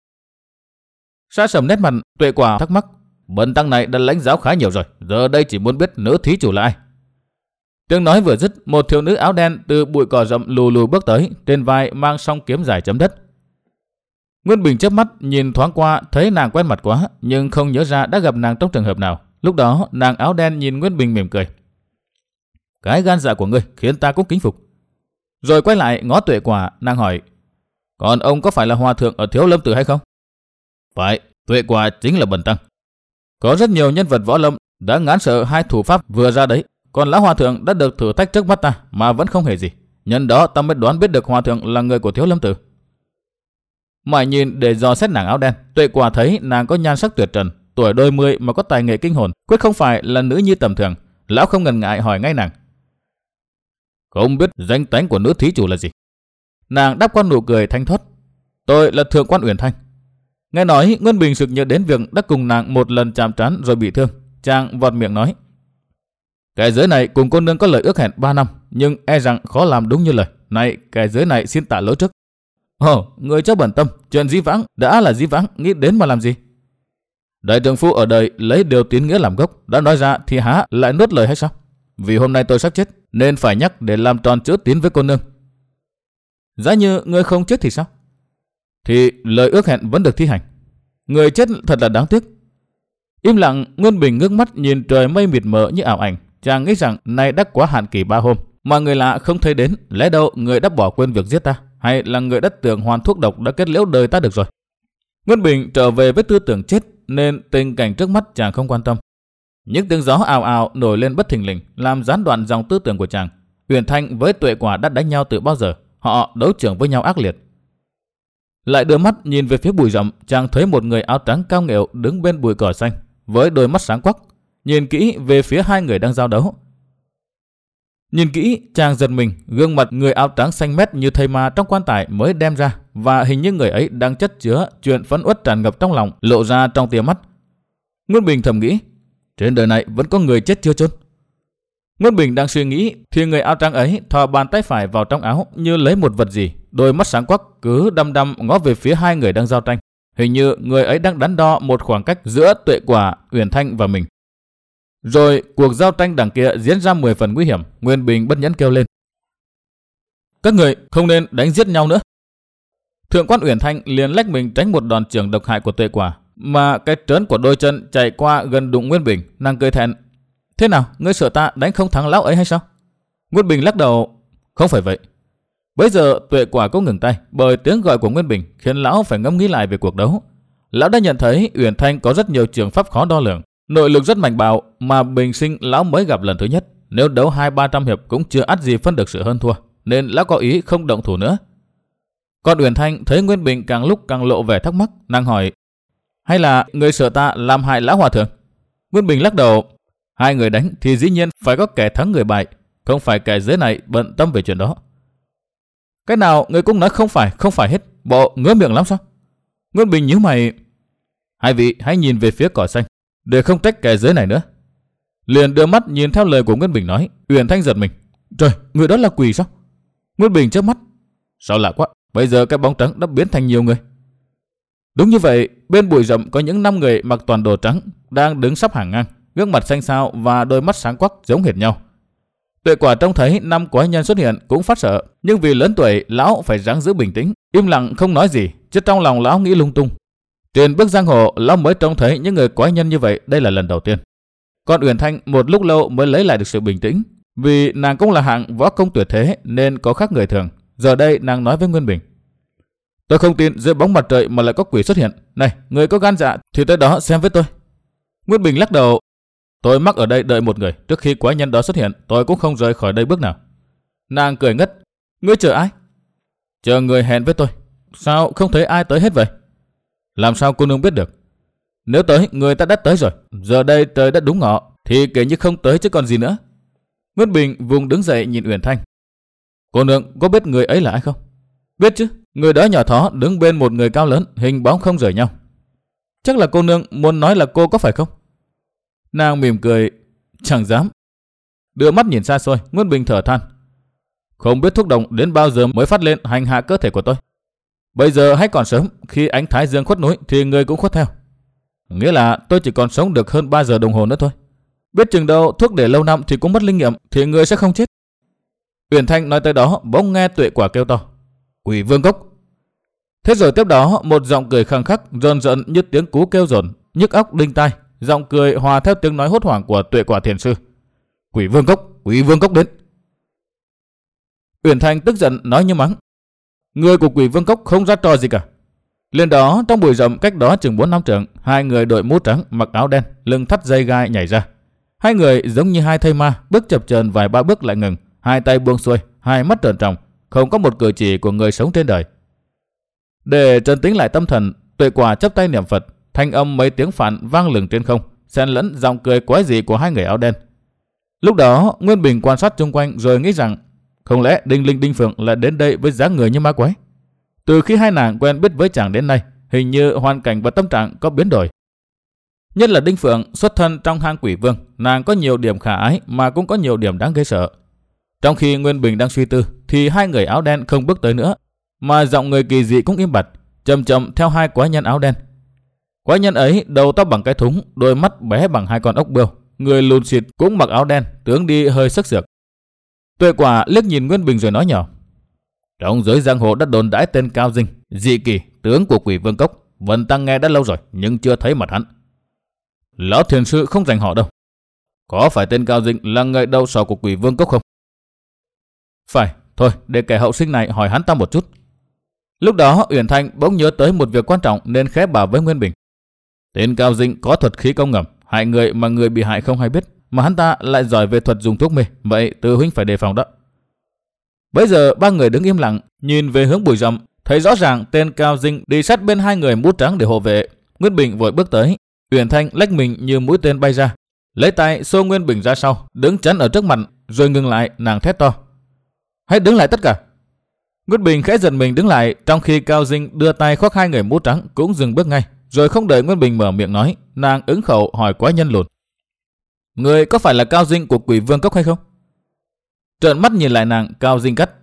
Speaker 1: Sa sầm nét mặt, Tuệ Quả thắc mắc, bần tăng này đã lãnh giáo khá nhiều rồi, giờ đây chỉ muốn biết nữ thí chủ là ai. Tiếng nói vừa dứt, một thiếu nữ áo đen từ bụi cỏ rậm lù lù bước tới, trên vai mang song kiếm dài chấm đất. Nguyên Bình chớp mắt nhìn thoáng qua, thấy nàng quen mặt quá, nhưng không nhớ ra đã gặp nàng trong trường hợp nào. Lúc đó nàng áo đen nhìn Nguyên Bình mỉm cười, cái gan dạ của ngươi khiến ta cũng kính phục. Rồi quay lại ngó Tuệ Quả, nàng hỏi, còn ông có phải là hòa thượng ở Thiếu Lâm Tự hay không? Phải, Tuệ Quả chính là bần tăng. Có rất nhiều nhân vật võ lâm đã ngán sợ hai thủ pháp vừa ra đấy, còn lão hòa thượng đã được thử thách trước mắt ta mà vẫn không hề gì. Nhân đó ta mới đoán biết được hòa thượng là người của Thiếu Lâm Tự. Mãi nhìn để dò xét nàng áo đen, Tuệ Quả thấy nàng có nhan sắc tuyệt trần, tuổi đôi mươi mà có tài nghệ kinh hồn, quyết không phải là nữ nhi tầm thường. Lão không ngần ngại hỏi ngay nàng: không biết danh tánh của nữ thí chủ là gì? Nàng đáp qua nụ cười thanh thoát: tôi là Thượng quan Uyển Thanh. Nghe nói, Nguyên Bình sực nhớ đến việc đã cùng nàng một lần chạm trán rồi bị thương, chàng vọt miệng nói: cái giới này cùng cô nương có lời ước hẹn ba năm, nhưng e rằng khó làm đúng như lời. Này, cái giới này xin tạ lỗi trước. Ồ, người cho bận tâm, chuyện dĩ vãng đã là dĩ vãng, nghĩ đến mà làm gì? Đại trượng phu ở đời lấy điều tín nghĩa làm gốc, đã nói ra thì há lại nuốt lời hay sao? Vì hôm nay tôi sắp chết, nên phải nhắc để làm tròn chữ tín với cô nương. Giá như người không chết thì sao? Thì lời ước hẹn vẫn được thi hành. Người chết thật là đáng tiếc. Im lặng, Nguyên Bình ngước mắt nhìn trời mây mịt mờ như ảo ảnh. Chàng nghĩ rằng nay đã quá hạn kỳ ba hôm mà người lạ không thấy đến. Lẽ đâu người đã bỏ quên việc giết ta, hay là người đã tưởng hoàn thuốc độc đã kết liễu đời ta được rồi? Nguyên Bình trở về với tư tưởng chết, nên tình cảnh trước mắt chàng không quan tâm. Những tiếng gió ào ào nổi lên bất thình lình, làm gián đoạn dòng tư tưởng của chàng. Uyển Thanh với Tuệ Quả đã đánh nhau từ bao giờ? Họ đấu trưởng với nhau ác liệt. Lại đưa mắt nhìn về phía bụi rậm, chàng thấy một người áo trắng cao nghệu đứng bên bụi cỏ xanh, với đôi mắt sáng quắc, nhìn kỹ về phía hai người đang giao đấu. Nhìn kỹ, chàng giật mình, gương mặt người áo trắng xanh mét như thây ma trong quan tài mới đem ra, và hình như người ấy đang chất chứa chuyện phẫn uất tràn ngập trong lòng, lộ ra trong tia mắt. Nguyên Bình thầm nghĩ, trên đời này vẫn có người chết chưa chôn. Nguyên Bình đang suy nghĩ thì người áo trắng ấy thò bàn tay phải vào trong áo như lấy một vật gì, đôi mắt sáng quắc cứ đăm đăm ngó về phía hai người đang giao tranh. Hình như người ấy đang đắn đo một khoảng cách giữa Tuệ Quả, Uyển Thanh và mình. Rồi cuộc giao tranh đằng kia diễn ra mười phần nguy hiểm. Nguyên Bình bất nhẫn kêu lên: các người không nên đánh giết nhau nữa. Thượng quan Uyển Thanh liền lách mình tránh một đòn chưởng độc hại của Tuệ Quả, mà cái trớn của đôi chân chạy qua gần đụng Nguyên Bình. Nàng cười thẹn: thế nào, ngươi sợ ta đánh không thắng lão ấy hay sao? Nguyên Bình lắc đầu: không phải vậy. Bây giờ Tuệ Quả cũng ngừng tay, bởi tiếng gọi của Nguyên Bình khiến lão phải ngẫm nghĩ lại về cuộc đấu. Lão đã nhận thấy Uyển Thanh có rất nhiều trường pháp khó đo lường, nội lực rất mạnh bạo, mà bình sinh lão mới gặp lần thứ nhất. Nếu đấu hai ba trăm hiệp cũng chưa ắt gì phân được sự hơn thua, nên lão có ý không động thủ nữa. Còn Uyển Thanh thấy Nguyên Bình càng lúc càng lộ vẻ thắc mắc, nàng hỏi: hay là người sợ ta làm hại lão hòa thượng? Nguyên Bình lắc đầu: hai người đánh thì dĩ nhiên phải có kẻ thắng người bại, không phải kẻ dưới này bận tâm về chuyện đó. Cái nào người cũng nói không phải, không phải hết, bộ ngứa miệng lắm sao? Nguyên Bình nhíu mày: hai vị hãy nhìn về phía cỏ xanh, để không trách kẻ dưới này nữa. Liền đưa mắt nhìn theo lời của Nguyên Bình nói. Uyển Thanh giật mình: trời, người đó là quỷ sao? Nguyên Bình chớp mắt: sao lạ quá, bây giờ cái bóng trắng đã biến thành nhiều người. Đúng như vậy, bên bụi rậm có những năm người mặc toàn đồ trắng đang đứng sắp hàng ngang, gương mặt xanh xao và đôi mắt sáng quắc giống hệt nhau. Tuệ Quả trông thấy năm quái nhân xuất hiện cũng phát sợ, nhưng vì lớn tuổi lão phải ráng giữ bình tĩnh, im lặng không nói gì, chứ trong lòng lão nghĩ lung tung. Trên bước giang hồ, lão mới trông thấy những người quái nhân như vậy, đây là lần đầu tiên. Còn Uyển Thanh một lúc lâu mới lấy lại được sự bình tĩnh, vì nàng cũng là hạng võ công tuyệt thế nên có khác người thường. Giờ đây nàng nói với Nguyên Bình: tôi không tin dưới bóng mặt trời mà lại có quỷ xuất hiện. Này, người có gan dạ thì tới đó xem với tôi. Nguyên Bình lắc đầu: tôi mắc ở đây đợi một người, trước khi quái nhân đó xuất hiện, tôi cũng không rời khỏi đây bước nào. Nàng cười ngất: ngươi chờ ai? Chờ người hẹn với tôi. Sao không thấy ai tới hết vậy? Làm sao cô nương biết được? Nếu tới, người ta đã tới rồi. Giờ đây trời đã đúng ngọ, thì kể như không tới chứ còn gì nữa. Nguyên Bình vùng đứng dậy nhìn Uyển Thanh: cô nương có biết người ấy là ai không? Biết chứ, người đó nhỏ thó đứng bên một người cao lớn, hình bóng không rời nhau. Chắc là cô nương muốn nói là cô có phải không? Nàng mỉm cười: chẳng dám. Đưa mắt nhìn xa xôi, Nguyên Bình thở than: không biết thuốc độc đến bao giờ mới phát lên hành hạ cơ thể của tôi. Bây giờ hãy còn sớm, khi ánh thái dương khuất núi thì người cũng khuất theo. Nghĩa là tôi chỉ còn sống được hơn ba giờ đồng hồ nữa thôi. Biết chừng đâu thuốc để lâu năm thì cũng mất linh nghiệm, thì người sẽ không chết. Uyển Thanh nói tới đó, bỗng nghe Tuệ Quả kêu to: Quỷ Vương Cốc. Thế rồi tiếp đó một giọng cười khăng khắc, rờn rợn như tiếng cú kêu dồn, nhức óc đinh tai. Giọng cười hòa theo tiếng nói hốt hoảng của Tuệ Quả thiền sư: Quỷ Vương Cốc, Quỷ Vương Cốc đến. Uyển Thanh tức giận nói như mắng: người của Quỷ Vương Cốc không ra trò gì cả. Liền đó trong bụi rậm cách đó chừng bốn năm trượng, hai người đội mũ trắng mặc áo đen, lưng thắt dây gai nhảy ra. Hai người giống như hai thây ma, bước chập chờn vài ba bước lại ngừng, hai tay buông xuôi, hai mắt trợn tròng, không có một cử chỉ của người sống trên đời. Để trấn tĩnh lại tâm thần, Tuệ Quả chắp tay niệm Phật, thanh âm mấy tiếng phạn vang lừng trên không, xen lẫn giọng cười quái dị của hai người áo đen. Lúc đó, Nguyên Bình quan sát xung quanh rồi nghĩ rằng, không lẽ Đinh Linh Đinh Phượng lại đến đây với dáng người như ma quái? Từ khi hai nàng quen biết với chàng đến nay, hình như hoàn cảnh và tâm trạng có biến đổi. Nhất là Đinh Phượng xuất thân trong hang quỷ vương, nàng có nhiều điểm khả ái mà cũng có nhiều điểm đáng ghê sợ. Trong khi Nguyên Bình đang suy tư, thì hai người áo đen không bước tới nữa, mà giọng người kỳ dị cũng im bặt, chậm chậm theo hai quái nhân áo đen. Quái nhân ấy đầu tóc bằng cái thúng, đôi mắt bé bằng hai con ốc bươu, người lùn xịt cũng mặc áo đen, tướng đi hơi sức sược. Tuệ Quả liếc nhìn Nguyên Bình rồi nói nhỏ: trong giới giang hồ đã đồn đãi tên Cao Dinh, dị kỳ, tướng của Quỷ Vương Cốc, Vân Tăng nghe đã lâu rồi nhưng chưa thấy mặt hắn. Lão thiền sư không rành họ đâu. Có phải tên Cao Dinh là người đầu sỏ của Quỷ Vương Cốc không? Phải, thôi để kẻ hậu sinh này hỏi hắn ta một chút. Lúc đó Uyển Thanh bỗng nhớ tới một việc quan trọng nên khẽ bảo với Nguyên Bình: tên Cao Dinh có thuật khí công ngầm, hại người mà người bị hại không hay biết, mà hắn ta lại giỏi về thuật dùng thuốc mê, vậy Tư huynh phải đề phòng đó. Bây giờ ba người đứng im lặng, nhìn về hướng bụi rậm, thấy rõ ràng tên Cao Dinh đi sát bên hai người mũ trắng để hộ vệ. Nguyên Bình vội bước tới, Uyển Thanh lách mình như mũi tên bay ra, lấy tay xô Nguyên Bình ra sau, đứng chắn ở trước mặt, rồi ngừng lại, nàng thét to: hãy đứng lại tất cả! Nguyên Bình khẽ giật mình đứng lại, trong khi Cao Dinh đưa tay khoác hai người mũ trắng cũng dừng bước ngay, rồi không đợi Nguyên Bình mở miệng nói, nàng ứng khẩu hỏi quái nhân lùn: người có phải là Cao Dinh của Quỷ Vương Cốc hay không? Trợn mắt nhìn lại nàng, Cao Dinh cắt: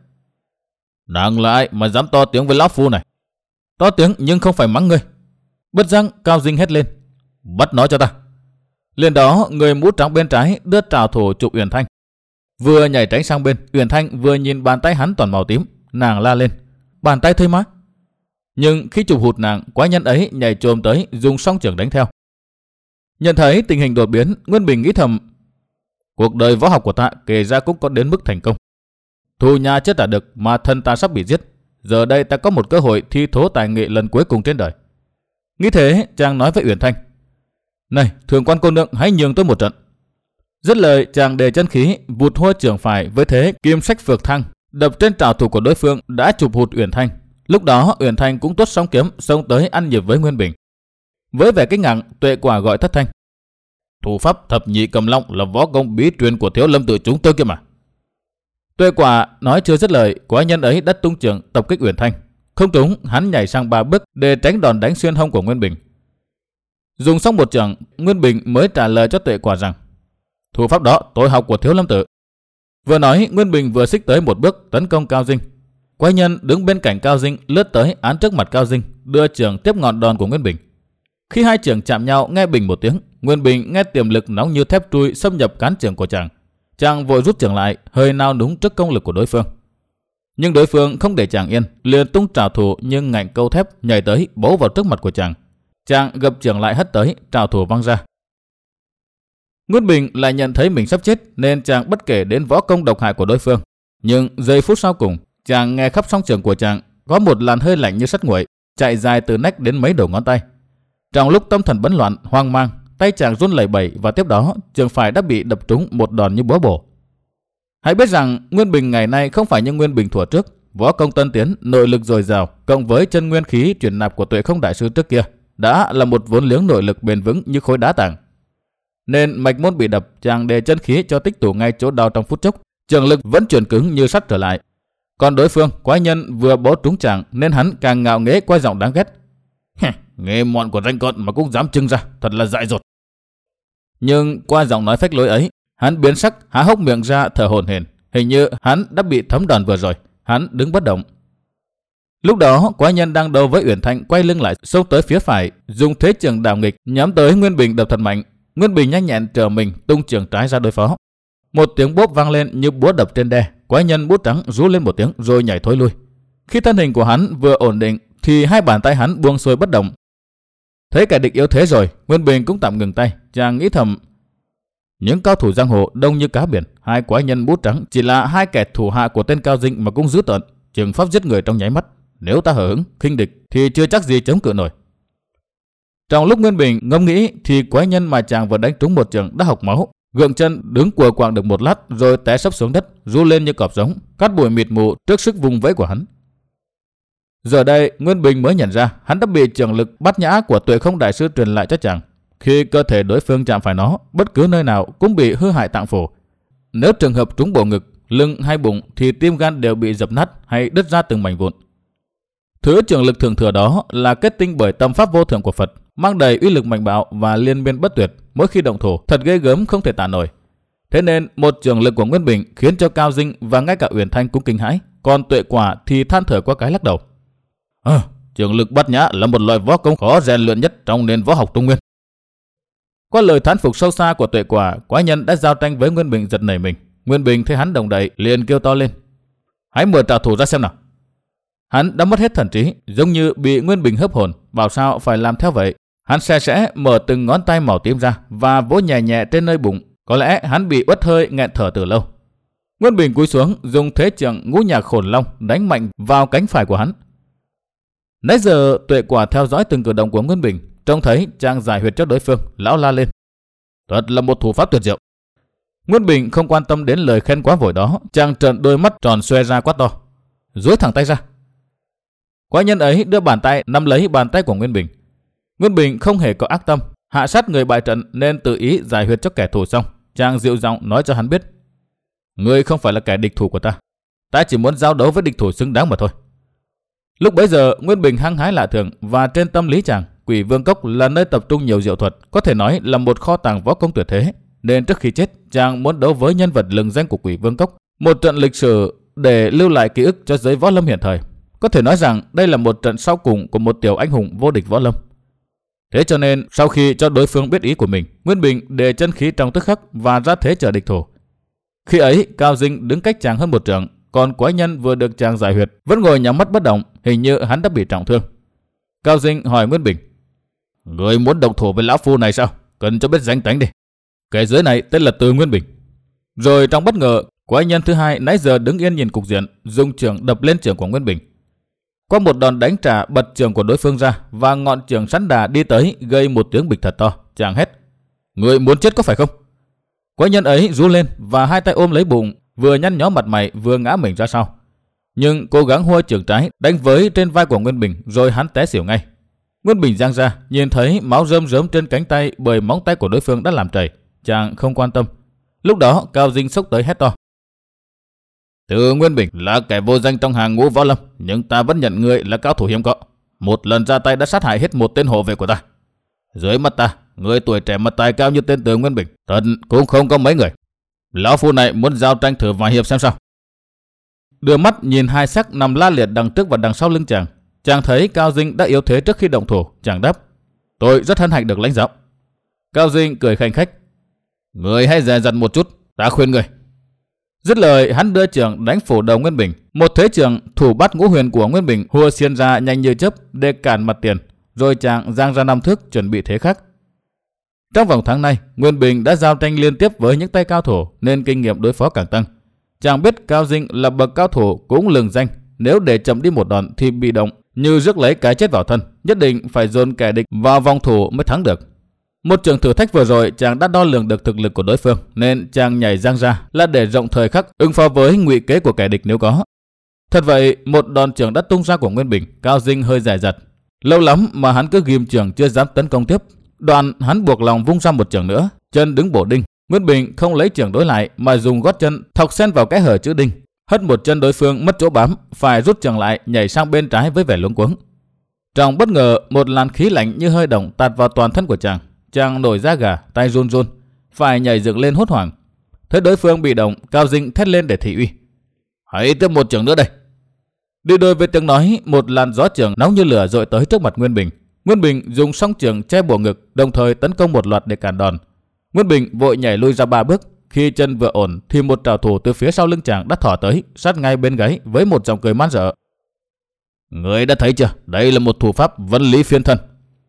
Speaker 1: nàng là ai mà dám to tiếng với lão phu này? To tiếng nhưng không phải mắng ngươi. Bất giác Cao Dinh hét lên: bắt nó cho ta! Liền đó người mũ trắng bên trái đưa trảo thủ chụp Uyển Thanh. Vừa nhảy tránh sang bên, Uyển Thanh vừa nhìn bàn tay hắn toàn màu tím, nàng la lên: bàn tay thây má! Nhưng khi chụp hụt nàng, quái nhân ấy nhảy chồm tới, dùng song chưởng đánh theo. Nhận thấy tình hình đột biến, Nguyên Bình nghĩ thầm: cuộc đời võ học của ta kể ra cũng có đến mức thành công. Thù nhà chết đã được mà thân ta sắp bị giết, giờ đây ta có một cơ hội thi thố tài nghệ lần cuối cùng trên đời. Nghĩ thế, chàng nói với Uyển Thanh: này, Thường Quan cô nương, hãy nhường tôi một trận. Dứt lời, chàng đề chân khí vụt hua chưởng phải với thế kim sách phược thăng, đập trên trảo thủ của đối phương đã chụp hụt Uyển Thanh. Lúc đó Uyển Thanh cũng tuốt song kiếm xông tới ăn nhịp với Nguyên Bình. Với vẻ kinh ngạc, Tuệ Quả gọi thất thanh: thủ pháp thập nhị cầm long là võ công bí truyền của Thiếu Lâm tự chúng tôi kia mà. Tuệ Quả nói chưa dứt lời, quái nhân ấy đã tung chưởng tập kích Uyển Thanh. Không trúng, hắn nhảy sang ba bước để tránh đòn đánh xuyên hông của Nguyên Bình. Dùng xong một chưởng, Nguyên Bình mới trả lời cho Tuệ Quả rằng: thủ pháp đó tôi học của Thiếu Lâm tự. Vừa nói, Nguyên Bình vừa xích tới một bước tấn công Cao Dinh. Quái nhân đứng bên cạnh Cao Dinh lướt tới án trước mặt Cao Dinh, đưa chưởng tiếp ngọn đòn của Nguyên Bình. Khi hai chưởng chạm nhau nghe bình một tiếng, Nguyên Bình nghe tiềm lực nóng như thép trui xâm nhập cán chưởng của chàng. Chàng vội rút chưởng lại, hơi nao núng trước công lực của đối phương. Nhưng đối phương không để chàng yên, liền tung trảo thủ nhưng ngạnh câu thép nhảy tới bấu vào trước mặt của chàng. Chàng gập chưởng lại hất tới, trảo thủ văng ra. Nguyên Bình lại nhận thấy mình sắp chết nên chàng bất kể đến võ công độc hại của đối phương. Nhưng giây phút sau cùng, chàng nghe khắp song chưởng của chàng có một làn hơi lạnh như sắt nguội chạy dài từ nách đến mấy đầu ngón tay. Trong lúc tâm thần bấn loạn, hoang mang, tay chàng run lẩy bẩy và tiếp đó chưởng phải đã bị đập trúng một đòn như búa bổ. Hãy biết rằng Nguyên Bình ngày nay không phải như Nguyên Bình thuở trước, võ công tân tiến, nội lực dồi dào cộng với chân nguyên khí chuyển nạp của Tuệ Không đại sư trước kia đã là một vốn liếng nội lực bền vững như khối đá tảng. Nên mạch môn bị đập, chàng đề chân khí cho tích tụ ngay chỗ đau trong phút chốc, trường lực vẫn chuyển cứng như sắt trở lại. Còn đối phương, quái nhân vừa bó trúng chàng nên hắn càng ngạo nghễ quay giọng đáng ghét: nghe mọn của ranh con mà cũng dám trưng ra, thật là dại dột. Nhưng qua giọng nói phách lối ấy, hắn biến sắc, há hốc miệng ra thở hổn hển, hình như hắn đã bị thấm đòn vừa rồi. Hắn đứng bất động. Lúc đó quái nhân đang đấu với Uyển Thanh quay lưng lại xông tới phía phải, dùng thế chưởng đảo nghịch nhắm tới Nguyên Bình đập thật mạnh. Nguyên Bình nhanh nhẹn trở mình tung chưởng trái ra đối phó. Một tiếng bốp vang lên như búa đập trên đe. Quái nhân bút trắng rú lên một tiếng rồi nhảy thối lui. Khi thân hình của hắn vừa ổn định thì hai bàn tay hắn buông xuôi bất động. Thấy kẻ địch yếu thế rồi, Nguyên Bình cũng tạm ngừng tay. Chàng nghĩ thầm: những cao thủ giang hồ đông như cá biển, hai quái nhân bút trắng chỉ là hai kẻ thủ hạ của tên Cao Dinh mà cũng dữ tợn, trường pháp giết người trong nháy mắt. Nếu ta hở hững khinh địch thì chưa chắc gì chống cự nổi. Trong lúc Nguyên Bình ngẫm nghĩ thì quái nhân mà chàng vừa đánh trúng một chưởng đã hộc máu, gượng chân đứng cùa quạng được một lát rồi té sấp xuống đất, ru lên như cọp giống, cát bụi mịt mù trước sức vùng vẫy của hắn. Giờ đây Nguyên Bình mới nhận ra hắn đã bị trường lực bát nhã của Tuệ Không đại sư truyền lại cho chàng. Khi cơ thể đối phương chạm phải nó, bất cứ nơi nào cũng bị hư hại tạng phủ. Nếu trường hợp trúng bổ ngực, lưng hay bụng thì tim gan đều bị dập nát hay đứt ra từng mảnh vụn. Thứ trường lực thượng thừa đó là kết tinh bởi tâm pháp vô thượng của Phật, mang đầy uy lực mạnh bạo và liên miên bất tuyệt. Mỗi khi động thủ thật ghê gớm không thể tả nổi. Thế nên một trường lực của Nguyên Bình khiến cho Cao Dinh và ngay cả Uyển Thanh cũng kinh hãi, còn Tuệ Quả thì than thở qua cái lắc đầu. À, trường lực bát nhã là một loại võ công khó rèn luyện nhất trong nền võ học Trung Nguyên. Qua lời thán phục sâu xa của Tuệ Quả, quái nhân đã giao tranh với Nguyên Bình giật nảy mình. Nguyên Bình thấy hắn đồng đậy liền kêu to lên: hãy mở trảo thủ ra xem nào. Hắn đã mất hết thần trí, giống như bị Nguyên Bình hấp hồn, bảo sao phải làm theo vậy. Hắn xe sẽ mở từng ngón tay màu tím ra và vỗ nhẹ nhẹ trên nơi bụng. Có lẽ hắn bị uất hơi nghẹn thở từ lâu. Nguyên Bình cúi xuống dùng thế trường ngũ nhạc khổn long đánh mạnh vào cánh phải của hắn. Nãy giờ Tuệ Quả theo dõi từng cử động của Nguyên Bình, trông thấy chàng giải huyệt cho đối phương, lão la lên: thật là một thủ pháp tuyệt diệu. Nguyên Bình không quan tâm đến lời khen quá vội đó, chàng trợn đôi mắt tròn xoe ra quát to: duỗi thẳng tay ra. Quái nhân ấy đưa bàn tay nắm lấy bàn tay của Nguyên Bình. Nguyên Bình không hề có ác tâm, hạ sát người bại trận nên tự ý giải huyệt cho kẻ thù xong, chàng dịu giọng nói cho hắn biết: ngươi không phải là kẻ địch thủ của ta, ta chỉ muốn giao đấu với địch thủ xứng đáng mà thôi. Lúc bấy giờ Nguyên Bình hăng hái lạ thường, và trên tâm lý chàng, Quỷ Vương Cốc là nơi tập trung nhiều diệu thuật, có thể nói là một kho tàng võ công tuyệt thế, nên trước khi chết chàng muốn đấu với nhân vật lừng danh của Quỷ Vương Cốc, một trận lịch sử để lưu lại ký ức cho giới võ lâm hiện thời. Có thể nói rằng đây là một trận sau cùng của một tiểu anh hùng vô địch võ lâm. Thế cho nên sau khi cho đối phương biết ý của mình, Nguyên Bình để chân khí trong tức khắc và ra thế chờ địch thủ. Khi ấy Cao Dinh đứng cách chàng hơn một trượng, còn quái nhân vừa được chàng giải huyệt vẫn ngồi nhắm mắt bất động, hình như hắn đã bị trọng thương. Cao Dinh hỏi Nguyên Bình: người muốn động thủ với lão phu này sao? Cần cho biết danh tánh đi. Kẻ dưới này tên là Từ Nguyên Bình. Rồi trong bất ngờ, quái nhân thứ hai nãy giờ đứng yên nhìn cục diện, dùng chưởng đập lên chưởng của Nguyên Bình. Qua một đòn đánh trả bật chưởng của đối phương ra, và ngọn chưởng sẵn đà đi tới gây một tiếng bịch thật to. Chàng hét: người muốn chết có phải không? Quái nhân ấy rú lên và hai tay ôm lấy bụng, vừa nhăn nhó mặt mày vừa ngã mình ra sau. Nhưng cố gắng hua chưởng trái đánh với trên vai của Nguyên Bình, rồi hắn té xỉu ngay. Nguyên Bình giang ra, nhìn thấy máu rơm rớm trên cánh tay bởi móng tay của đối phương đã làm chảy, chàng không quan tâm. Lúc đó Cao Dinh xốc tới hét to: Từ Nguyên Bình là kẻ vô danh trong hàng ngũ võ lâm, nhưng ta vẫn nhận ngươi là cao thủ hiếm có. Một lần ra tay đã sát hại hết một tên hộ vệ của ta. Dưới mắt ta, người tuổi trẻ mà tài cao như tên Từ Nguyên Bình, thật cũng không có mấy người. Lão phu này muốn giao tranh thử vài hiệp xem sao. Đưa mắt nhìn hai xác nằm la liệt đằng trước và đằng sau lưng chàng, chàng thấy Cao Dinh đã yếu thế trước khi động thủ. Chàng đáp: tôi rất hân hạnh được lãnh giáo. Cao Dinh cười khanh khách: người hãy dè dặt một chút, ta khuyên người. Dứt lời, hắn đưa chưởng đánh phủ đầu Nguyên Bình. Một thế chưởng thủ bắt ngũ huyền của Nguyên Bình hùa xiên ra nhanh như chớp để cản mặt tiền, rồi chàng giang ra năm thước chuẩn bị thế khác. Trong vòng tháng nay, Nguyên Bình đã giao tranh liên tiếp với những tay cao thủ nên kinh nghiệm đối phó càng tăng. Chàng biết Cao Dinh là bậc cao thủ cũng lừng danh, nếu để chậm đi một đòn thì bị động, như rước lấy cái chết vào thân, nhất định phải dồn kẻ địch vào vòng thủ mới thắng được. Một trường thử thách vừa rồi chàng đã đo lường được thực lực của đối phương, nên chàng nhảy giang ra là để rộng thời khắc ứng phó với ngụy kế của kẻ địch nếu có. Thật vậy, một đòn chưởng đã tung ra của Nguyên Bình, Cao Dinh hơi dè dặt. Lâu lắm mà hắn cứ ghim chưởng chưa dám tấn công tiếp. Đoạn hắn buộc lòng vung ra một chưởng nữa, chân đứng bổ đinh. Nguyên Bình không lấy chưởng đối lại mà dùng gót chân thọc xen vào cái hở chữ đinh, hất một chân đối phương mất chỗ bám, phải rút chưởng lại nhảy sang bên trái với vẻ luống cuống. Trong bất ngờ, một làn khí lạnh như hơi động tạt vào toàn thân của chàng. Chàng nổi da gà, tay run run, phải nhảy dựng lên hốt hoảng. Thấy đối phương bị động, Cao Dinh thét lên để thị uy: hãy tiếp một chưởng nữa đây. Đi đôi với tiếng nói, một làn gió chưởng nóng như lửa dội tới trước mặt Nguyên Bình. Nguyên Bình dùng song chưởng che bổ ngực, đồng thời tấn công một loạt để cản đòn. Nguyên Bình vội nhảy lui ra ba bước. Khi chân vừa ổn thì một trảo thủ từ phía sau lưng chàng đã thỏ tới, sát ngay bên gáy với một giọng cười man dợ: người đã thấy chưa, đây là một thủ pháp vân lý phiên thân.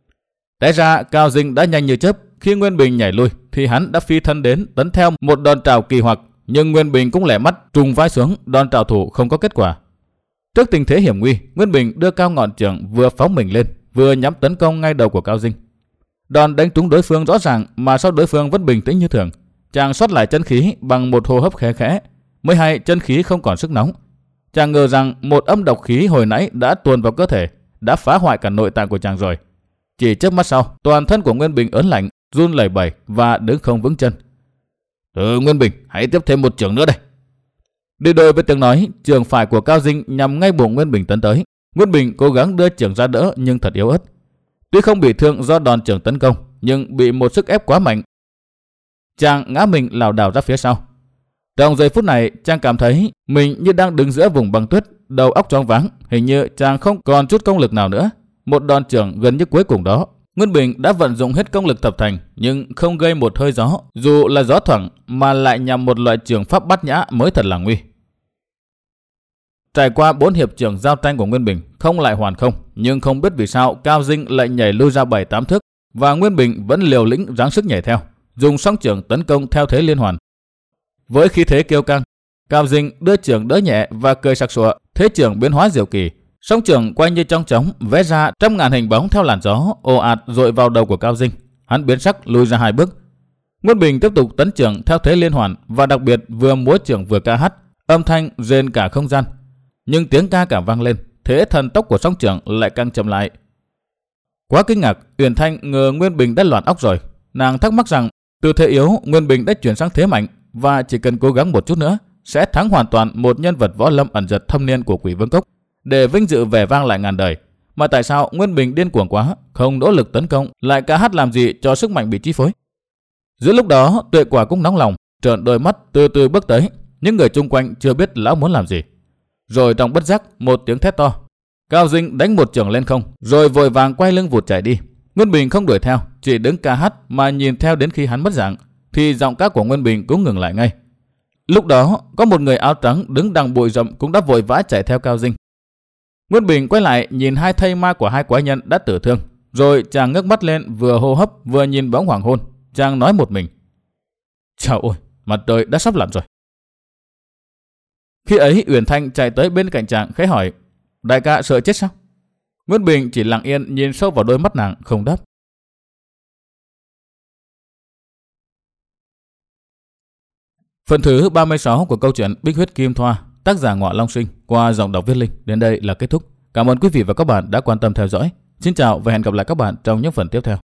Speaker 1: Té ra Cao Dinh đã nhanh như chớp. Khi Nguyên Bình nhảy lui thì hắn đã phi thân đến tấn theo một đòn trảo kỳ hoặc, nhưng Nguyên Bình cũng lẻ mắt trùng vai xuống, đòn trảo thủ không có kết quả. Trước tình thế hiểm nguy, Nguyên Bình đưa cao ngọn chưởng vừa phóng mình lên, vừa nhắm tấn công ngay đầu của Cao Dinh. Đòn đánh trúng đối phương rõ ràng, mà sau đối phương vẫn bình tĩnh như thường. chàng sót lại chân khí bằng một hô hấp khẽ khẽ, mới hay chân khí không còn sức nóng. Chàng ngờ rằng một âm độc khí hồi nãy đã tuôn vào cơ thể, đã phá hoại cả nội tạng của chàng rồi. Chỉ chớp mắt sau, toàn thân của Nguyên Bình ớn lạnh, run lẩy bẩy và đứng không vững chân. "Ừ, Nguyên Bình, hãy tiếp thêm một chưởng nữa đây." Đi đôi với tiếng nói, chưởng phải của Cao Dinh nhằm ngay bụng Nguyên Bình tấn tới. Nguyên Bình cố gắng đưa chưởng ra đỡ nhưng thật yếu ớt. Tuy không bị thương do đòn chưởng tấn công, nhưng bị một sức ép quá mạnh, chàng ngã mình lảo đảo ra phía sau. Trong giây phút này, chàng cảm thấy mình như đang đứng giữa vùng băng tuyết, đầu óc choáng váng, hình như chàng không còn chút công lực nào nữa. Một đòn chưởng gần như cuối cùng đó, Nguyên Bình đã vận dụng hết công lực thập thành, nhưng không gây một hơi gió, dù là gió thoảng, mà lại nhằm một loại chưởng pháp bát nhã mới thật là nguy. Trải qua bốn hiệp chưởng giao tranh của Nguyên Bình, không lại hoàn không, nhưng không biết vì sao Cao Dinh lại nhảy lui ra bảy tám thước và Nguyên Bình vẫn liều lĩnh giáng sức nhảy theo, dùng song chưởng tấn công theo thế liên hoàn. Với khí thế kiêu căng, Cao Dinh đưa chưởng đỡ nhẹ và cười sặc sụa, thế chưởng biến hóa diệu kỳ, song chưởng quay như trong chóng, vẽ ra trăm ngàn hình bóng theo làn gió ồ ạt dội vào đầu của Cao Dinh. Hắn biến sắc lùi ra hai bước. Nguyên Bình tiếp tục tấn chưởng theo thế liên hoàn và đặc biệt vừa múa chưởng vừa ca hát, âm thanh rền cả không gian. Nhưng tiếng ca cả vang lên, thế thần tốc của song chưởng lại càng chậm lại. Quá kinh ngạc, Uyển Thanh ngờ Nguyên Bình đã loạn óc rồi. Nàng thắc mắc rằng từ thế yếu Nguyên Bình đã chuyển sang thế mạnh và chỉ cần cố gắng một chút nữa sẽ thắng hoàn toàn một nhân vật võ lâm ẩn giật thâm niên của Quỷ Vương Cốc để vinh dự vẻ vang lại ngàn đời. Mà tại sao Nguyên Bình điên cuồng quá, không nỗ lực tấn công, lại ca hát làm gì cho sức mạnh bị chi phối? Giữa lúc đó, Tuệ Quả cũng nóng lòng, trợn đôi mắt từ từ bước tới. Những người chung quanh chưa biết lão muốn làm gì. Rồi trong bất giác một tiếng thét to, Cao Dinh đánh một chưởng lên không, rồi vội vàng quay lưng vụt chạy đi. Nguyên Bình không đuổi theo, chỉ đứng ca hát mà nhìn theo đến khi hắn mất dạng, thì giọng ca của Nguyên Bình cũng ngừng lại ngay. Lúc đó có một người áo trắng đứng đằng bụi rậm cũng đã vội vã chạy theo Cao Dinh. Nguyên Bình quay lại nhìn hai thây ma của hai quái nhân đã tử thương, rồi chàng ngước mắt lên vừa hô hấp vừa nhìn bóng hoàng hôn. Chàng nói một mình: "Chào ôi, mặt trời đã sắp lặn rồi." Khi ấy Uyển Thanh chạy tới bên cạnh chàng khẽ hỏi: "Đại ca sợ chết sao?" Nguyên Bình chỉ lặng yên nhìn sâu vào đôi mắt nàng, không đáp. Phần thứ ba mươi sáu của câu chuyện Bích Huyết Kim Thoa, tác giả Ngọa Long Sinh, qua giọng đọc Viết Linh, đến đây là kết thúc. Cảm ơn quý vị và các bạn đã quan tâm theo dõi. Xin chào và hẹn gặp lại các bạn trong những phần tiếp theo.